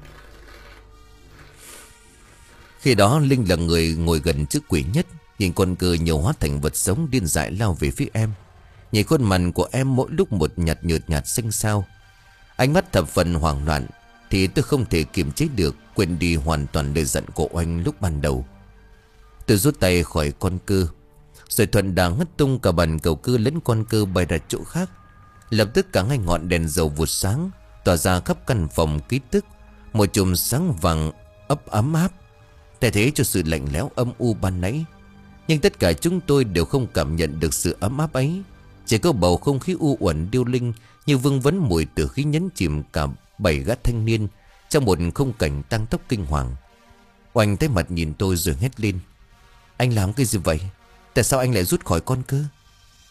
Khi đó Linh là người ngồi gần chữ quỷ nhất, nhìn con cờ nhiều hóa thành vật sống điên dại lao về phía em. Nhìn khuôn mặt của em mỗi lúc một nhạt nhợt nhạt xanh xao, ánh mắt thập phần hoảng loạn, thì tôi không thể kiềm chế được, quên đi hoàn toàn lời giận của oanh lúc ban đầu. Tôi rút tay khỏi con cờ, rồi thuận đà hất tung cả bàn cầu cờ lẫn con cờ bay ra chỗ khác. Lập tức cả hai ngọn đèn dầu vụt sáng, tỏa ra khắp căn phòng ký tức, một chùm sáng vàng ấp ấm áp, thay thế cho sự lạnh lẽo âm u ban nãy. Nhưng tất cả chúng tôi đều không cảm nhận được sự ấm áp ấy. Chỉ có bầu không khí u uẩn điêu linh như vương vấn mùi tử khí nhấn chìm cả bảy gã thanh niên trong một khung cảnh tăng tốc kinh hoàng. Oanh thấy mặt nhìn tôi rồi hét lên: "Anh làm cái gì vậy? Tại sao anh lại rút khỏi con cờ?"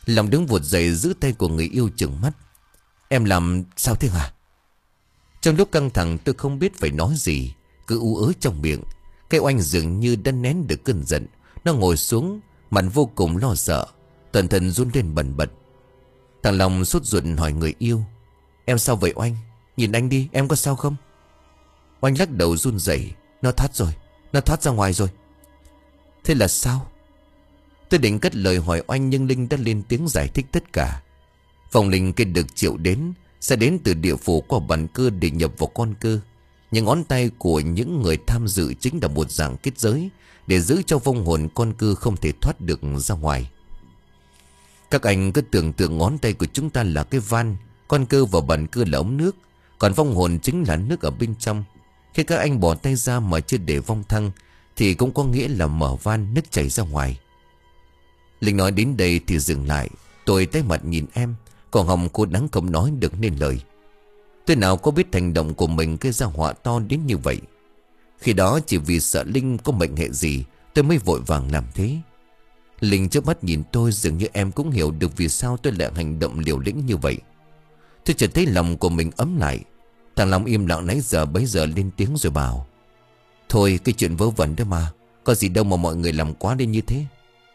Lòng đứng vụt dậy giữ tay của người yêu trừng mắt. Em làm sao thế hả? Trong lúc căng thẳng tôi không biết phải nói gì, cứ ú ớ trong miệng. Cái Oanh dường như đã nén được cơn giận. Nó ngồi xuống, mặt vô cùng lo sợ, toàn thân run lên bần bật. Thằng Long sốt ruột hỏi người yêu. Em sao vậy Oanh? Nhìn anh đi, em có sao không? Oanh lắc đầu run rẩy. Nó thoát rồi, nó thoát ra ngoài rồi. Thế là sao? Tôi định cất lời hỏi Oanh, nhưng Linh đã lên tiếng giải thích tất cả. Vòng linh kia được triệu đến sẽ đến từ địa phủ qua bản cơ để nhập vào con cơ. Những ngón tay của những người tham dự chính là một dạng kết giới để giữ cho vong hồn con cơ không thể thoát được ra ngoài. Các anh cứ tưởng tượng ngón tay của chúng ta là cái van, con cơ và bản cơ là ống nước, còn vong hồn chính là nước ở bên trong. Khi các anh bỏ tay ra mà chưa để vong thăng thì cũng có nghĩa là mở van, nước chảy ra ngoài. Linh nói đến đây thì dừng lại. Tôi tái mặt nhìn em, còn hồng cô đắng không nói được nên lời. Tôi nào có biết hành động của mình gây ra họa to đến như vậy. Khi đó chỉ vì sợ Linh có mệnh hệ gì tôi mới vội vàng làm thế. Linh trước mắt nhìn tôi, dường như em cũng hiểu được vì sao tôi lại hành động liều lĩnh như vậy. Tôi chợt thấy lòng của mình ấm lại. Thằng Long im lặng nãy giờ bấy giờ lên tiếng rồi bảo. Thôi cái chuyện vớ vẩn đó mà, có gì đâu mà mọi người làm quá lên như thế.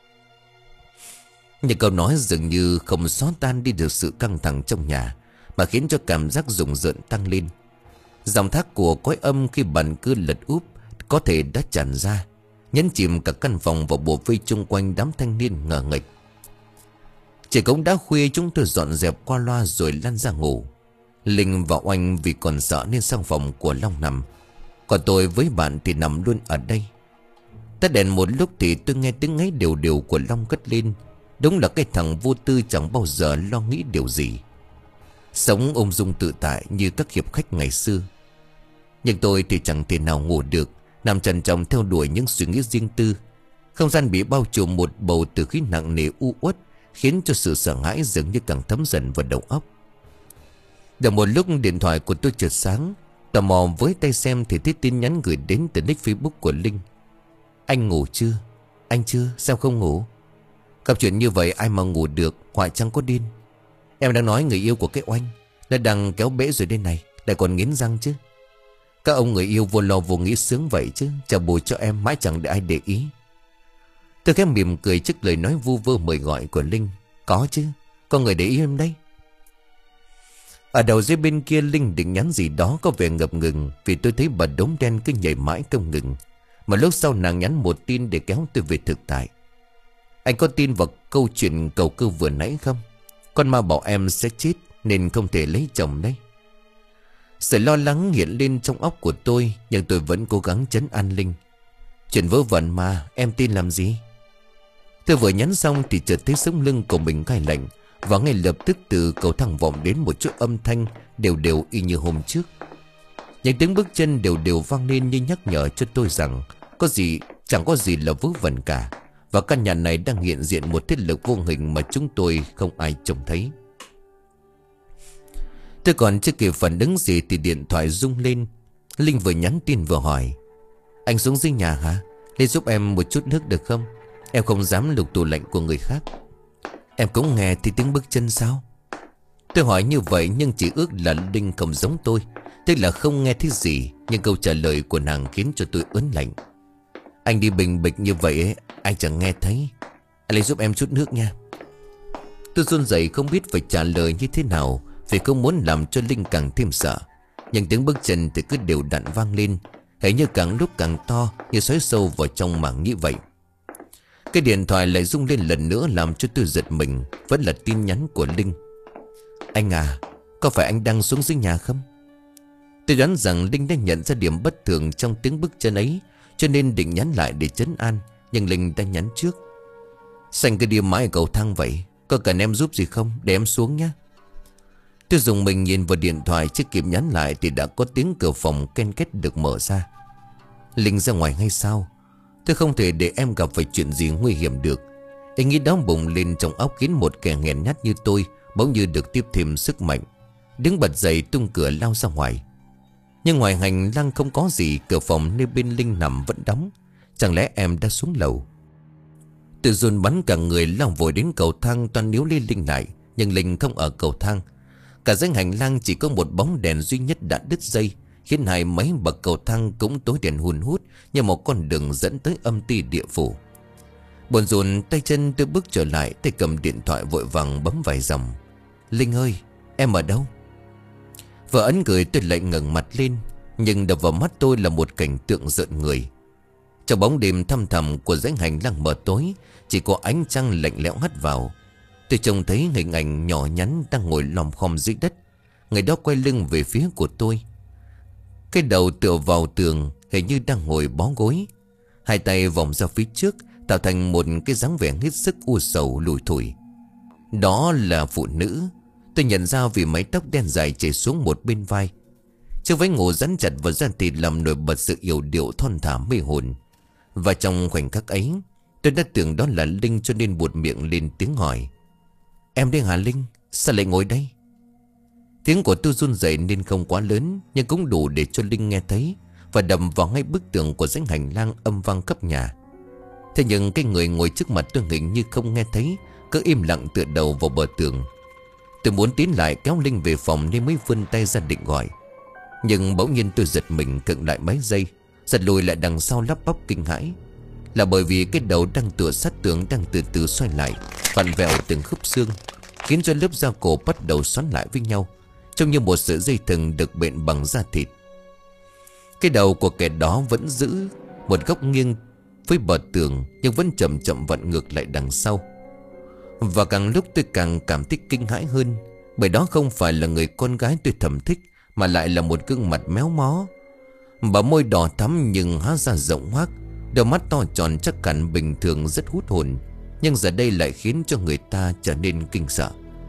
Những câu nói dường như không xóa tan đi được sự căng thẳng trong nhà, mà khiến cho cảm giác rùng rợn tăng lên. Dòng thác của cõi âm khi bàn cưa lật úp có thể đã tràn ra, nhấn chìm cả căn phòng vào bộ vây chung quanh đám thanh niên ngờ nghịch. Trời cũng đã khuya, chúng tôi dọn dẹp qua loa rồi lăn ra ngủ. Linh và Oanh vì còn sợ nên sang phòng của Long nằm, còn tôi với bạn thì nằm luôn ở đây. Tắt đèn một lúc thì tôi nghe tiếng ngáy đều đều của Long cất lên. Đúng là cái thằng vô tư chẳng bao giờ lo nghĩ điều gì, sống ung dung tự tại như các hiệp khách ngày xưa. Nhưng tôi thì chẳng thể nào ngủ được, nằm trằn trọc theo đuổi những suy nghĩ riêng tư. Không gian bị bao trùm một bầu từ khí nặng nề u uất, khiến cho sự sợ hãi dường như càng thấm dần vào đầu óc. Được một lúc điện thoại của tôi chợt sáng. Tò mò với tay xem thì thấy tin nhắn gửi đến từ nick Facebook của Linh. Anh ngủ chưa? Anh chưa? Sao không ngủ? Gặp chuyện như vậy ai mà ngủ được, hoài chẳng có điên. Em đang nói người yêu của cái Oanh nó đang kéo bể rồi đây này, lại còn nghiến răng chứ. Các ông người yêu vô lo vô nghĩ sướng vậy chứ, chả bù cho em mãi chẳng để ai để ý. Tôi khẽ mỉm cười trước lời nói vu vơ mời gọi của Linh. Có chứ, có người để ý em đấy. Ở đầu dây bên kia Linh định nhắn gì đó có vẻ ngập ngừng, vì tôi thấy bà đốm đen cứ nhảy mãi không ngừng. Mà lúc sau nàng nhắn một tin để kéo tôi về thực tại. Anh có tin vào câu chuyện cầu cơ vừa nãy không? Con ma bảo em sẽ chết nên không thể lấy chồng đấy. Sự lo lắng hiện lên trong óc của tôi, nhưng tôi vẫn cố gắng trấn an Linh. Chuyện vớ vẩn mà, em tin làm gì? Tôi vừa nhắn xong thì chợt thấy sống lưng của mình gai lạnh, và ngay lập tức từ cầu thang vọng đến một chút âm thanh đều đều y như hôm trước. Những tiếng bước chân đều đều vang lên như nhắc nhở cho tôi rằng có gì chẳng có gì là vớ vẩn cả, và căn nhà này đang hiện diện một thế lực vô hình mà chúng tôi không ai trông thấy. Tôi còn chưa kịp phản ứng gì thì điện thoại rung lên. Linh vừa nhắn tin vừa hỏi. Anh xuống dưới nhà hả? Lên giúp em một chút nước được không? Em không dám lục tủ lạnh của người khác. Em cũng nghe thì tiếng bước chân sao? Tôi hỏi như vậy nhưng chỉ ước là Linh không giống tôi, tức là không nghe thấy gì. Nhưng câu trả lời của nàng khiến cho tôi ớn lạnh. Anh đi bình bịch như vậy ấy, anh chẳng nghe thấy. Anh lấy giúp em chút nước nha. Tôi run rẩy không biết phải trả lời như thế nào, vì không muốn làm cho Linh càng thêm sợ. Nhưng tiếng bước chân thì cứ đều đặn vang lên, hãy như càng lúc càng to, như xoáy sâu vào trong mảng nghĩ vậy. Cái điện thoại lại rung lên lần nữa làm cho tôi giật mình. Vẫn là tin nhắn của Linh. Anh à, có phải anh đang xuống dưới nhà không? Tôi đoán rằng Linh đã nhận ra điểm bất thường trong tiếng bước chân ấy, cho nên định nhắn lại để trấn an. Nhưng Linh đã nhắn trước. Xanh cứ đi mãi cầu thang vậy, có cần em giúp gì không? Để em xuống nhé. Tôi dùng mình nhìn vào điện thoại, chưa kịp nhắn lại thì đã có tiếng cửa phòng ken két được mở ra. Linh ra ngoài hay sao? Tôi không thể để em gặp phải chuyện gì nguy hiểm được. Ý nghĩ đó bùng lên trong óc khiến một kẻ hèn nhát như tôi bỗng như được tiếp thêm sức mạnh. Đứng bật dậy tung cửa lao ra ngoài. Nhưng ngoài hành lang không có gì, cửa phòng nơi bên Linh nằm vẫn đóng. Chẳng lẽ em đã xuống lầu? Tôi run bắn cả người lao vội đến cầu thang, toàn níu lên Linh lại. Nhưng Linh không ở cầu thang. Cả dãy hành lang chỉ có một bóng đèn duy nhất đã đứt dây, khiến hai mấy bậc cầu thang cũng tối đèn hun hút như một con đường dẫn tới âm ty địa phủ. Buồn rùn tay chân, tôi bước trở lại, tay cầm điện thoại vội vàng bấm vài dòng. Linh ơi, em ở đâu? Vợ ấn gửi, tôi lại ngẩng mặt lên, nhưng đập vào mắt tôi là một cảnh tượng rợn người. Trong bóng đêm thăm thẳm của dãy hành lang mờ tối, chỉ có ánh trăng lạnh lẽo hắt vào. Tôi trông thấy hình ảnh nhỏ nhắn đang ngồi lom khom dưới đất. Người đó quay lưng về phía của tôi, cái đầu tựa vào tường, hình như đang ngồi bó gối, hai tay vòng ra phía trước, tạo thành một cái dáng vẻ hết sức u sầu lủi thủi. Đó là phụ nữ. Tôi nhận ra vì mái tóc đen dài chảy xuống một bên vai. Chiếc váy ngủ rắn chặt và da thịt làm nổi bật sự yểu điệu thon thả mê hồn. Và trong khoảnh khắc ấy, tôi đã tưởng đó là Linh, cho nên buột miệng lên tiếng hỏi: Em đây hả Linh? Sao lại ngồi đây? Tiếng của tôi run rẩy nên không quá lớn, nhưng cũng đủ để cho Linh nghe thấy, và đầm vào ngay bức tường của dãy hành lang âm vang khắp nhà. Thế nhưng cái người ngồi trước mặt tôi hình như không nghe thấy, cứ im lặng tựa đầu vào bờ tường. Tôi muốn tiến lại kéo Linh về phòng nên mới vươn tay ra định gọi. Nhưng bỗng nhiên tôi giật mình, khựng lại mấy giây, giật lùi lại đằng sau lắp bắp kinh hãi. Là bởi vì cái đầu đang tựa sát tường đang từ từ xoay lại, vặn vẹo từng khớp xương, khiến cho lớp da cổ bắt đầu xoắn lại với nhau, trông như một sợi dây thừng được bện bằng da thịt. Cái đầu của kẻ đó vẫn giữ một góc nghiêng với bờ tường, nhưng vẫn chậm chậm vặn ngược lại đằng sau. Và càng lúc tôi càng cảm thấy kinh hãi hơn, bởi đó không phải là người con gái tôi thầm thích, mà lại là một gương mặt méo mó. Bà môi đỏ thắm nhưng há ra rộng hoác, đôi mắt to tròn chắc hẳn bình thường rất hút hồn, nhưng giờ đây lại khiến cho người ta trở nên kinh sợ.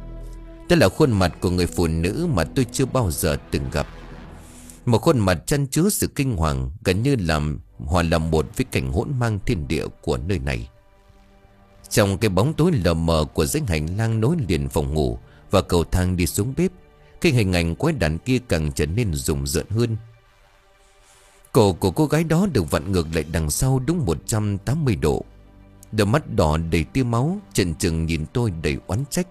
Đó là khuôn mặt của người phụ nữ mà tôi chưa bao giờ từng gặp. Một khuôn mặt chan chứa sự kinh hoàng, gần như làm hòa làm một với cảnh hỗn mang thiên địa của nơi này. Trong cái bóng tối lờ mờ của dãy hành lang nối liền phòng ngủ và cầu thang đi xuống bếp, cái hình ảnh quái đản kia càng trở nên rùng rợn hơn. Cổ của cô gái đó được vặn ngược lại đằng sau đúng một trăm tám mươi độ. Đôi mắt đỏ đầy tia máu, chần chừng nhìn tôi đầy oán trách.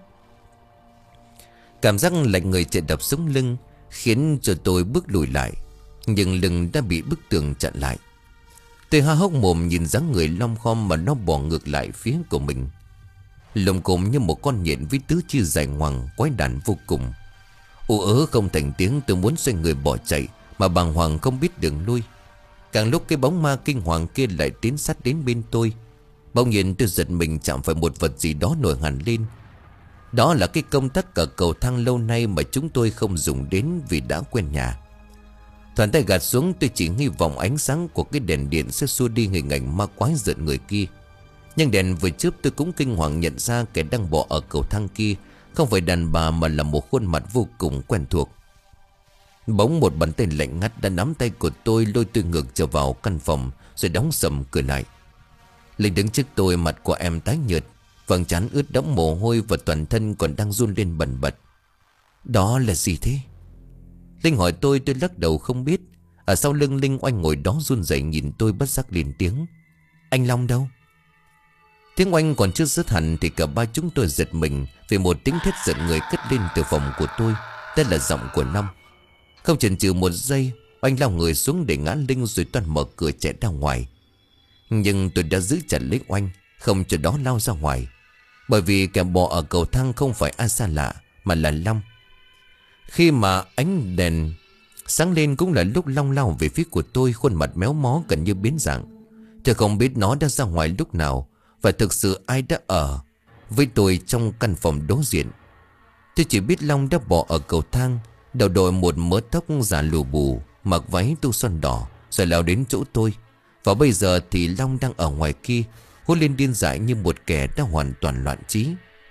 Cảm giác lạnh người chạy đập sống lưng, khiến cho tôi bước lùi lại, nhưng lưng đã bị bức tường chặn lại. Tôi há hốc mồm nhìn dáng người lom khom mà nó bò ngược lại phía của mình, lồng cồm như một con nhện với tứ chi dài ngoằng, quái đản vô cùng. Ú ớ không thành tiếng, tôi muốn xoay người bỏ chạy mà bàng hoàng không biết đường lui. Càng lúc cái bóng ma kinh hoàng kia lại tiến sát đến bên tôi. Bỗng nhiên tôi giật mình chạm phải một vật gì đó nổi hẳn lên. Đó là cái công tắc cả cầu thang lâu nay mà chúng tôi không dùng đến vì đã quen nhà. Thoàn tay gạt xuống, tôi chỉ hy vọng ánh sáng của cái đèn điện sẽ xua đi hình ảnh ma quái rợn người kia. Nhưng đèn vừa chớp tôi cũng kinh hoàng nhận ra kẻ đang bò ở cầu thang kia không phải đàn bà mà là một khuôn mặt vô cùng quen thuộc. Bỗng một bàn tay lạnh ngắt đã nắm tay của tôi, lôi tôi ngược trở vào căn phòng rồi đóng sầm cửa lại. Linh đứng trước tôi, mặt của em tái nhợt, vầng trán ướt đẫm mồ hôi và toàn thân còn đang run lên bần bật. Đó là gì thế? Linh hỏi tôi, tôi lắc đầu không biết. Ở sau lưng Linh, Oanh ngồi đó run rẩy nhìn tôi bất giác lên tiếng: Anh Long đâu? Tiếng Oanh còn chưa dứt hẳn thì cả ba chúng tôi giật mình vì một tiếng thét giận người cất lên từ phòng của tôi. Đây là giọng của Long. Không chần chừ một giây, Oanh lao người xuống để ngã Linh rồi toàn mở cửa chạy ra ngoài. Nhưng tôi đã giữ chặt lấy Oanh, không cho đó lao ra ngoài, bởi vì kẻ bò ở cầu thang không phải ai xa lạ mà là Long. Khi mà ánh đèn sáng lên cũng là lúc Long lao về phía của tôi, khuôn mặt méo mó gần như biến dạng. Tôi không biết nó đã ra ngoài lúc nào, và thực sự ai đã ở với tôi trong căn phòng đối diện. Tôi chỉ biết Long đã bò ở cầu thang, đầu đội một mớ tóc giả lù bù, mặc váy tu son đỏ, rồi lao đến chỗ tôi. Và bây giờ thì Long đang ở ngoài kia, hốt lên điên dại như một kẻ đã hoàn toàn loạn trí.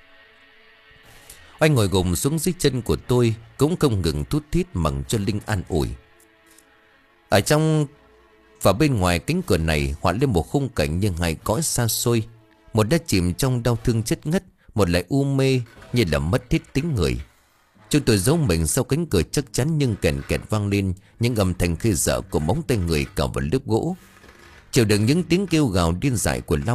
Anh ngồi gục xuống dưới chân của tôi, cũng không ngừng thút thít mắng cho Linh an ủi. Ở trong và bên ngoài cánh cửa này hoạn lên một khung cảnh như hai cõi xa xôi. Một đã chìm trong đau thương chất ngất, một lại u mê như là mất hết tính người. Chúng tôi giấu mình sau cánh cửa chắc chắn, nhưng kèn kẹt vang lên những âm thanh khê sợ của móng tay người cào vào lớp gỗ, chịu đựng những tiếng kêu gào điên dại của Long.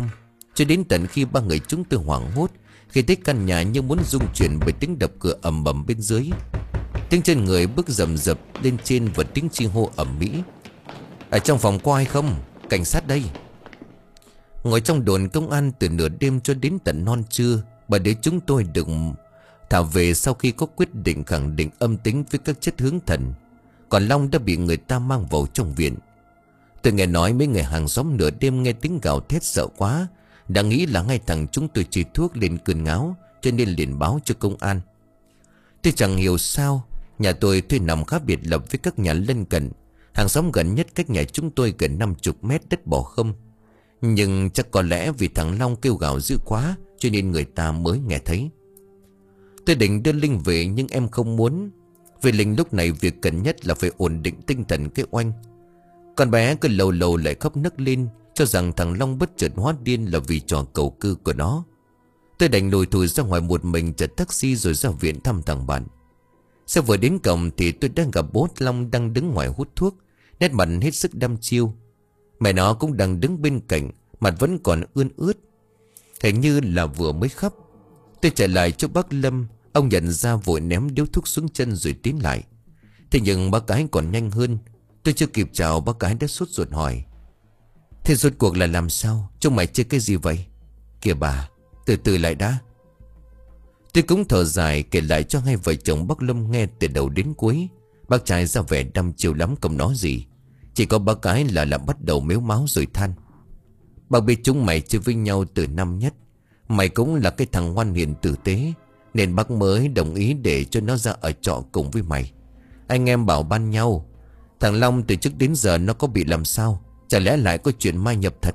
Cho đến tận khi ba người chúng tôi hoảng hốt khi thấy căn nhà như muốn rung chuyển bởi tiếng đập cửa ầm ầm bên dưới, tiếng chân người bước rầm rập lên trên và tiếng chi hô ầm ĩ. Ở trong phòng có ai không? Cảnh sát đây. Ngồi trong đồn công an từ nửa đêm cho đến tận non trưa, bà để chúng tôi được thả về sau khi có quyết định khẳng định âm tính với các chất hướng thần. Còn Long đã bị người ta mang vào trong viện. Tôi nghe nói mấy người hàng xóm nửa đêm nghe tiếng gào thét sợ quá, đã nghĩ là ngay thằng chúng tôi chỉ thuốc lên cơn ngáo, cho nên liền báo cho công an. Tôi chẳng hiểu sao nhà tôi thuê nằm khá biệt lập với các nhà lân cận. Hàng xóm gần nhất cách nhà chúng tôi gần năm mươi mét đất bỏ không. Nhưng chắc có lẽ vì thằng Long kêu gào dữ quá cho nên người ta mới nghe thấy. Tôi định đưa Linh về nhưng em không muốn. Vì Linh lúc này việc cần nhất là phải ổn định tinh thần cái Oanh. Con bé cứ lầu lầu lại khóc nấc lên, cho rằng thằng Long bất chợt hóa điên là vì trò cầu cư của nó. Tôi đành lùi thủi ra ngoài một mình chở taxi rồi ra viện thăm thằng bạn. Sau vừa đến cổng thì tôi đang gặp bố Long đang đứng ngoài hút thuốc, nét mặt hết sức đăm chiêu. Mẹ nó cũng đang đứng bên cạnh, mặt vẫn còn ươn ướt, hình như là vừa mới khóc. Tôi chạy lại cho bác Lâm. Ông nhận ra vội ném điếu thuốc xuống chân rồi tiến lại. Thế nhưng bác cái còn nhanh hơn. Tôi chưa kịp chào bác cái đã sốt ruột hỏi: thế rốt cuộc là làm sao? Chúng mày chơi cái gì vậy? Kìa bà, từ từ lại đã. Tôi cũng thở dài kể lại cho hai vợ chồng bác Lâm nghe từ đầu đến cuối. Bác trai ra vẻ đăm chiêu lắm không nói gì. Chỉ có bác cái là là bắt đầu mếu máo rồi than: bác biết chúng mày chơi với nhau từ năm nhất. Mày cũng là cái thằng ngoan hiền tử tế, nên bác mới đồng ý để cho nó ra ở trọ cùng với mày. Anh em bảo ban nhau. Thằng Long từ trước đến giờ nó có bị làm sao? Chả lẽ lại có chuyện mai nhập thật?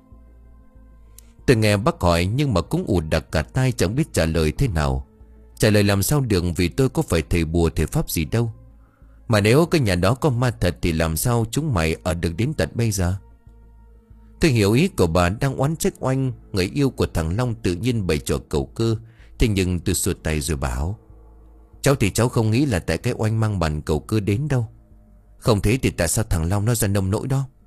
Tôi nghe bác hỏi nhưng mà cũng ù đặc cả tai, chẳng biết trả lời thế nào. Trả lời làm sao được, vì tôi có phải thầy bùa thầy pháp gì đâu. Mà nếu cái nhà đó có ma thật thì làm sao chúng mày ở được đến tận bây giờ? Tôi hiểu ý của bà đang oán trách Oanh, người yêu của thằng Long tự nhiên bày trò cầu cơ. Thế nhưng tôi xua tay rồi bảo: cháu thì cháu không nghĩ là tại cái Oanh mang bàn cầu cơ đến đâu. Không thế thì tại sao thằng Long nó ra nông nỗi đó?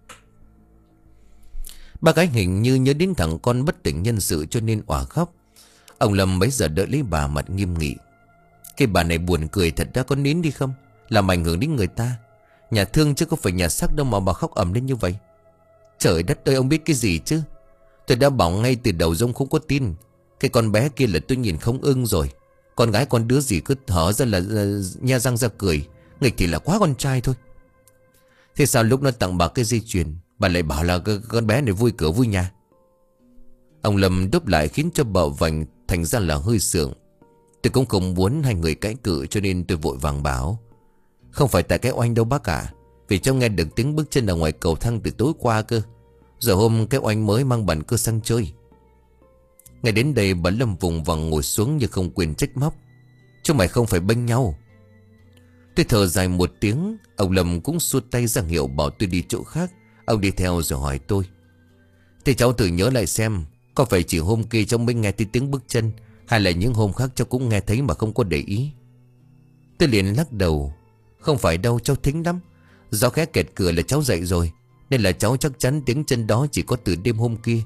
Bác gái hình như nhớ đến thằng con bất tỉnh nhân sự cho nên òa khóc. Ông Lâm bấy giờ đỡ lấy bà, mặt nghiêm nghị: cái bà này buồn cười thật đã, có nín đi không? Làm ảnh hưởng đến người ta. Nhà thương chứ có phải nhà xác đâu mà bà khóc ầm lên như vậy. Trời đất ơi, ông biết cái gì chứ? Tôi đã bảo ngay từ đầu ông không có tin. Cái con bé kia là tôi nhìn không ưng rồi. Con gái con đứa gì cứ thở ra là uh, nhe răng ra cười. Nghịch thì là quá con trai thôi. Thế sao lúc nó tặng bà cái dây chuyền bà lại bảo là con bé này vui cửa vui nhà? Ông Lâm đúp lại khiến cho bợ vành thành ra là hơi sượng. Tôi cũng không muốn hai người cãi cự cho nên tôi vội vàng bảo: không phải tại cái Oanh đâu bác ạ. Vì cháu nghe được tiếng bước chân ở ngoài cầu thang từ tối qua cơ. Giờ hôm cái Oanh mới mang bàn cơ sang chơi. Ngay đến đây bà Lâm vùng vằng ngồi xuống như không quên trách móc: chúng mày không phải bênh nhau. Tôi thở dài một tiếng. Ông Lâm cũng xua tay ra hiệu bảo tôi đi chỗ khác. Ông đi theo rồi hỏi tôi: thế cháu thử nhớ lại xem, có phải chỉ hôm kia cháu mới nghe thấy tiếng bước chân, hay là những hôm khác cháu cũng nghe thấy mà không có để ý? Tôi liền lắc đầu: không phải đâu, cháu thính lắm. Do khẽ kẹt cửa là cháu dậy rồi, nên là cháu chắc chắn tiếng chân đó chỉ có từ đêm hôm kia.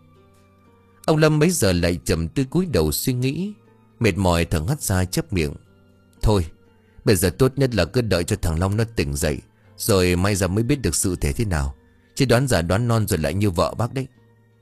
Ông Lâm bấy giờ lại trầm tư cúi đầu suy nghĩ, mệt mỏi thở hắt ra chép miệng: thôi, bây giờ tốt nhất là cứ đợi cho thằng Long nó tỉnh dậy, rồi may ra mới biết được sự thể thế nào. Chứ đoán giả đoán non rồi lại như vợ bác đấy.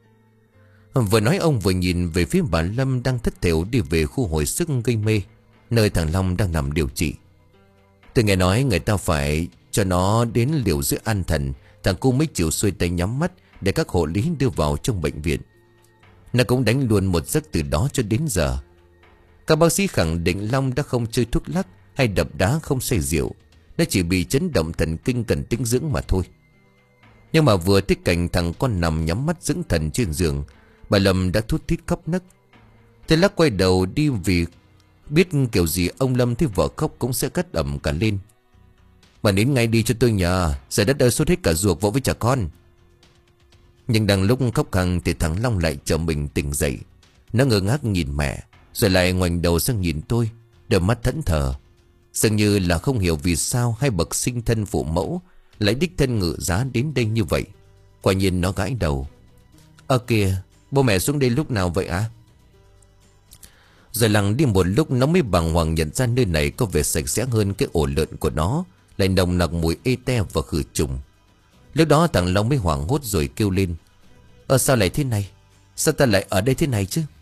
Vừa nói ông vừa nhìn về phía bà Lâm đang thất thểu đi về khu hồi sức gây mê, nơi thằng Long đang nằm điều trị. Tôi nghe nói người ta phải cho nó đến liều giữa an thần, thằng cu mới chịu xuôi tay nhắm mắt để các hộ lý đưa vào trong bệnh viện. Nó cũng đánh luôn một giấc từ đó cho đến giờ. Các bác sĩ khẳng định Long đã không chơi thuốc lắc hay đập đá, không say rượu. Nó chỉ bị chấn động thần kinh cần tĩnh dưỡng mà thôi. Nhưng mà vừa thấy cảnh thằng con nằm nhắm mắt dưỡng thần trên giường, bà Lâm đã thút thít khóc nấc. Thế Lắc quay đầu đi vì biết kiểu gì ông Lâm thấy vợ khóc cũng sẽ cất ẩm cả lên: mà đến ngay đi cho tôi nhờ, giờ đất ơi sốt hết cả ruột vợ với trẻ con. Nhưng đang lúc khóc hằng thì thằng Long lại chờ mình tỉnh dậy. Nó ngơ ngác nhìn mẹ, rồi lại ngoảnh đầu sang nhìn tôi, đôi mắt thẫn thờ, dường như là không hiểu vì sao hai bậc sinh thân phụ mẫu lại đích thân ngự giá đến đây như vậy. Quả nhiên nó gãi đầu: Ơ kìa, Bố mẹ xuống đây lúc nào vậy à? Rồi lặng đi một lúc nó mới bàng hoàng nhận ra nơi này có vẻ sạch sẽ hơn cái ổ lợn của nó, lại nồng nặc mùi ê te và khử trùng. Lúc đó thằng Long mới hoảng hốt rồi kêu lên: Ờ sao lại thế này? Sao ta lại ở đây thế này chứ?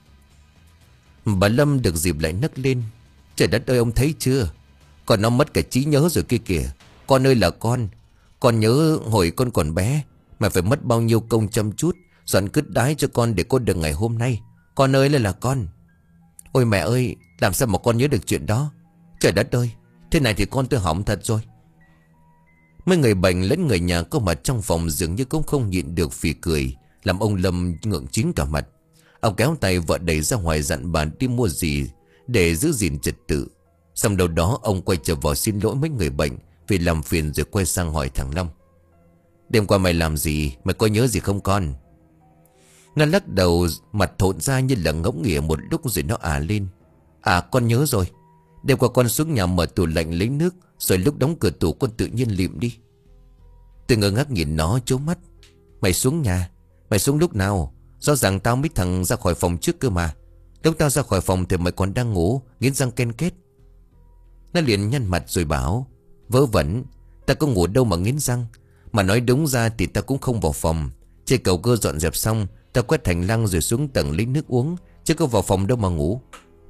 Bà Lâm được dịp lại nấc lên: Trời đất ơi, ông thấy chưa? Còn nó mất cả trí nhớ rồi kia kìa. Con ơi là con. Con nhớ hồi con còn bé, mẹ phải mất bao nhiêu công chăm chút dọn cứt đái cho con để có được ngày hôm nay. Con ơi là là con. Ôi mẹ ơi, làm sao mà con nhớ được chuyện đó? Trời đất ơi, thế này thì con tôi hỏng thật rồi. Mấy người bệnh lẫn người nhà có mặt trong phòng dường như cũng không nhịn được phì cười, làm ông Lâm ngượng chín cả mặt. Ông kéo tay vợ đẩy ra ngoài dặn bà đi mua gì để giữ gìn trật tự. Xong đầu đó ông quay trở vào xin lỗi mấy người bệnh vì làm phiền, rồi quay sang hỏi thằng Long: Đêm qua mày làm gì? Mày có nhớ gì không con? Nó lắc đầu, mặt thộn ra như là ngẫm nghỉa một lúc rồi nó ả lên: À con nhớ rồi. Đêm qua con xuống nhà mở tủ lạnh lấy nước, rồi lúc đóng cửa tủ con tự nhiên lịm đi. Tôi ngơ ngác nhìn nó trố mắt: Mày xuống nhà? Mày xuống lúc nào? Rõ ràng tao mới thằng ra khỏi phòng trước cơ mà. Lúc tao ra khỏi phòng thì mày còn đang ngủ, nghiến răng ken kết. Nó liền nhăn mặt rồi bảo: Vớ vẩn, ta có ngủ đâu mà nghiến răng. Mà nói đúng ra thì ta cũng không vào phòng. Trên cầu cơ dọn dẹp xong, ta quét hành lang rồi xuống tầng lấy nước uống, chứ có vào phòng đâu mà ngủ.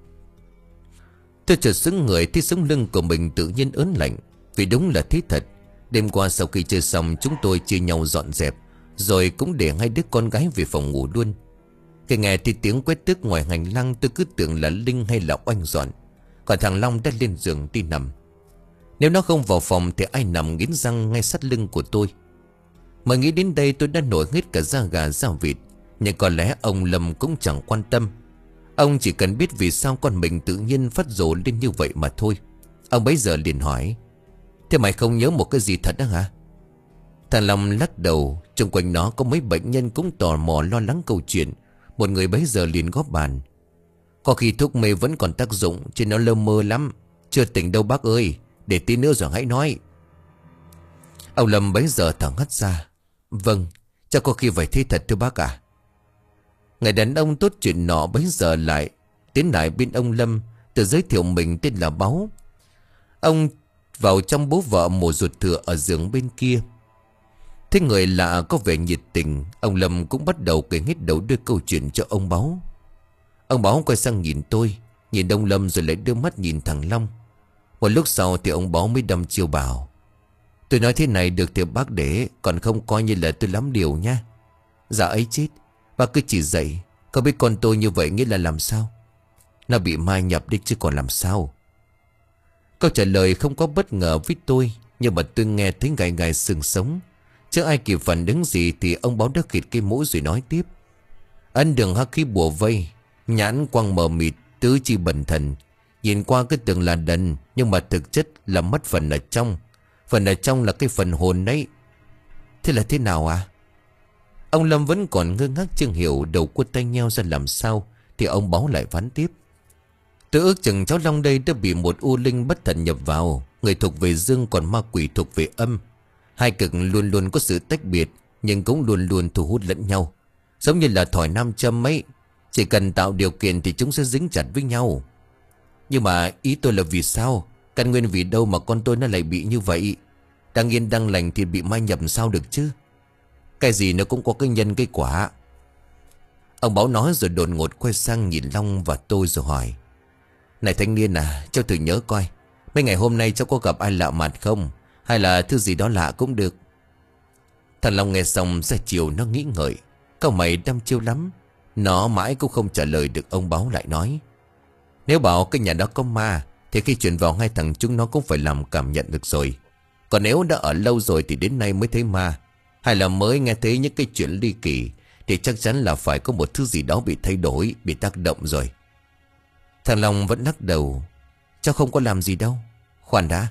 Tôi chợt sững người thấy sống lưng của mình tự nhiên ớn lạnh. Vì đúng là thế thật. Đêm qua sau khi chơi xong, chúng tôi chia nhau dọn dẹp, rồi cũng để hai đứa con gái về phòng ngủ luôn. Khi nghe thì tiếng quét tước ngoài hành lang, tôi cứ tưởng là Linh hay là Oanh dọn. Còn thằng Long đã lên giường đi nằm. Nếu nó không vào phòng thì ai nằm nghiến răng ngay sát lưng của tôi. Mà nghĩ đến đây tôi đã nổi hết cả da gà da vịt. Nhưng có lẽ ông Lâm cũng chẳng quan tâm. Ông chỉ cần biết vì sao con mình tự nhiên phát rồ lên như vậy mà thôi. Ông bấy giờ liền hỏi: Thế mày không nhớ một cái gì thật đó hả? Thằng Long lắc đầu. Xung quanh nó có mấy bệnh nhân cũng tò mò lo lắng câu chuyện. Một người bấy giờ liền góp bàn: Có khi thuốc mê vẫn còn tác dụng, chứ nó lơ mơ lắm. Chưa tỉnh đâu bác ơi, để tí nữa rồi hãy nói. Ông Lâm bấy giờ thở hắt ra: Vâng, chắc có khi vậy thế thật thưa bác à. Người đàn ông tốt chuyện nọ bấy giờ lại tiến lại bên ông Lâm, tự giới thiệu mình tên là Báu. Ông vào trong bố vợ mổ ruột thừa ở giường bên kia. Thế người lạ có vẻ nhiệt tình, ông Lâm cũng bắt đầu kể hết đầu đuôi câu chuyện cho ông Báu. Ông Báu quay sang nhìn tôi, nhìn ông Lâm rồi lại đưa mắt nhìn thằng Long. Một lúc sau thì ông Báu mới đâm chiêu bảo: Tôi nói thế này được thì bác để, còn không coi như là tôi lắm điều nha. Dạ ấy chết, bác cứ chỉ dạy. Có biết con tôi như vậy nghĩa là làm sao? Nó bị mai nhập đi chứ còn làm sao. Câu trả lời không có bất ngờ với tôi, nhưng mà tôi nghe thấy gai gai xương sống. Chứ ai kịp phản ứng gì thì ông Báu đã khịt cái mũi rồi nói tiếp: Ân đường hắc khí bùa vây, nhãn quang mờ mịt, tứ chi bần thần. Nhìn qua cái tưởng là đần, nhưng mà thực chất là mất phần ở trong. Phần ở trong là cái phần hồn đấy. Thế là thế nào à? Ông Lâm vẫn còn ngơ ngác chưa hiểu, đầu quất tay nheo ra làm sao. Thì ông Báu lại phán tiếp: Tôi ước chừng cháu Long đây đã bị một u linh bất thần nhập vào. Người thuộc về dương, còn ma quỷ thuộc về âm. Hai cực luôn luôn có sự tách biệt, nhưng cũng luôn luôn thu hút lẫn nhau. Giống như là thỏi nam châm ấy, chỉ cần tạo điều kiện thì chúng sẽ dính chặt với nhau. Nhưng mà ý tôi là vì sao? Căn nguyên vì đâu mà con tôi nó lại bị như vậy? Đang yên đang lành thì bị mai nhập sao được chứ? Cái gì nó cũng có cái nhân cái quả. Ông Báu nói rồi đột ngột quay sang nhìn Long và tôi rồi hỏi: Này thanh niên à, cháu thử nhớ coi, mấy ngày hôm nay cháu có gặp ai lạ mặt không? Hay là thứ gì đó lạ cũng được. Thằng Long nghe xong ra chiều nó nghĩ ngợi. Cậu mày đăm chiêu lắm. Nó mãi cũng không trả lời được. Ông Báu lại nói: Nếu bảo cái nhà đó có ma thì khi chuyển vào hai thằng chúng nó cũng phải làm cảm nhận được rồi. Còn nếu đã ở lâu rồi thì đến nay mới thấy ma, hay là mới nghe thấy những cái chuyện ly kỳ, thì chắc chắn là phải có một thứ gì đó bị thay đổi, bị tác động rồi. Thằng Long vẫn lắc đầu: Cháu không có làm gì đâu. Khoan đã.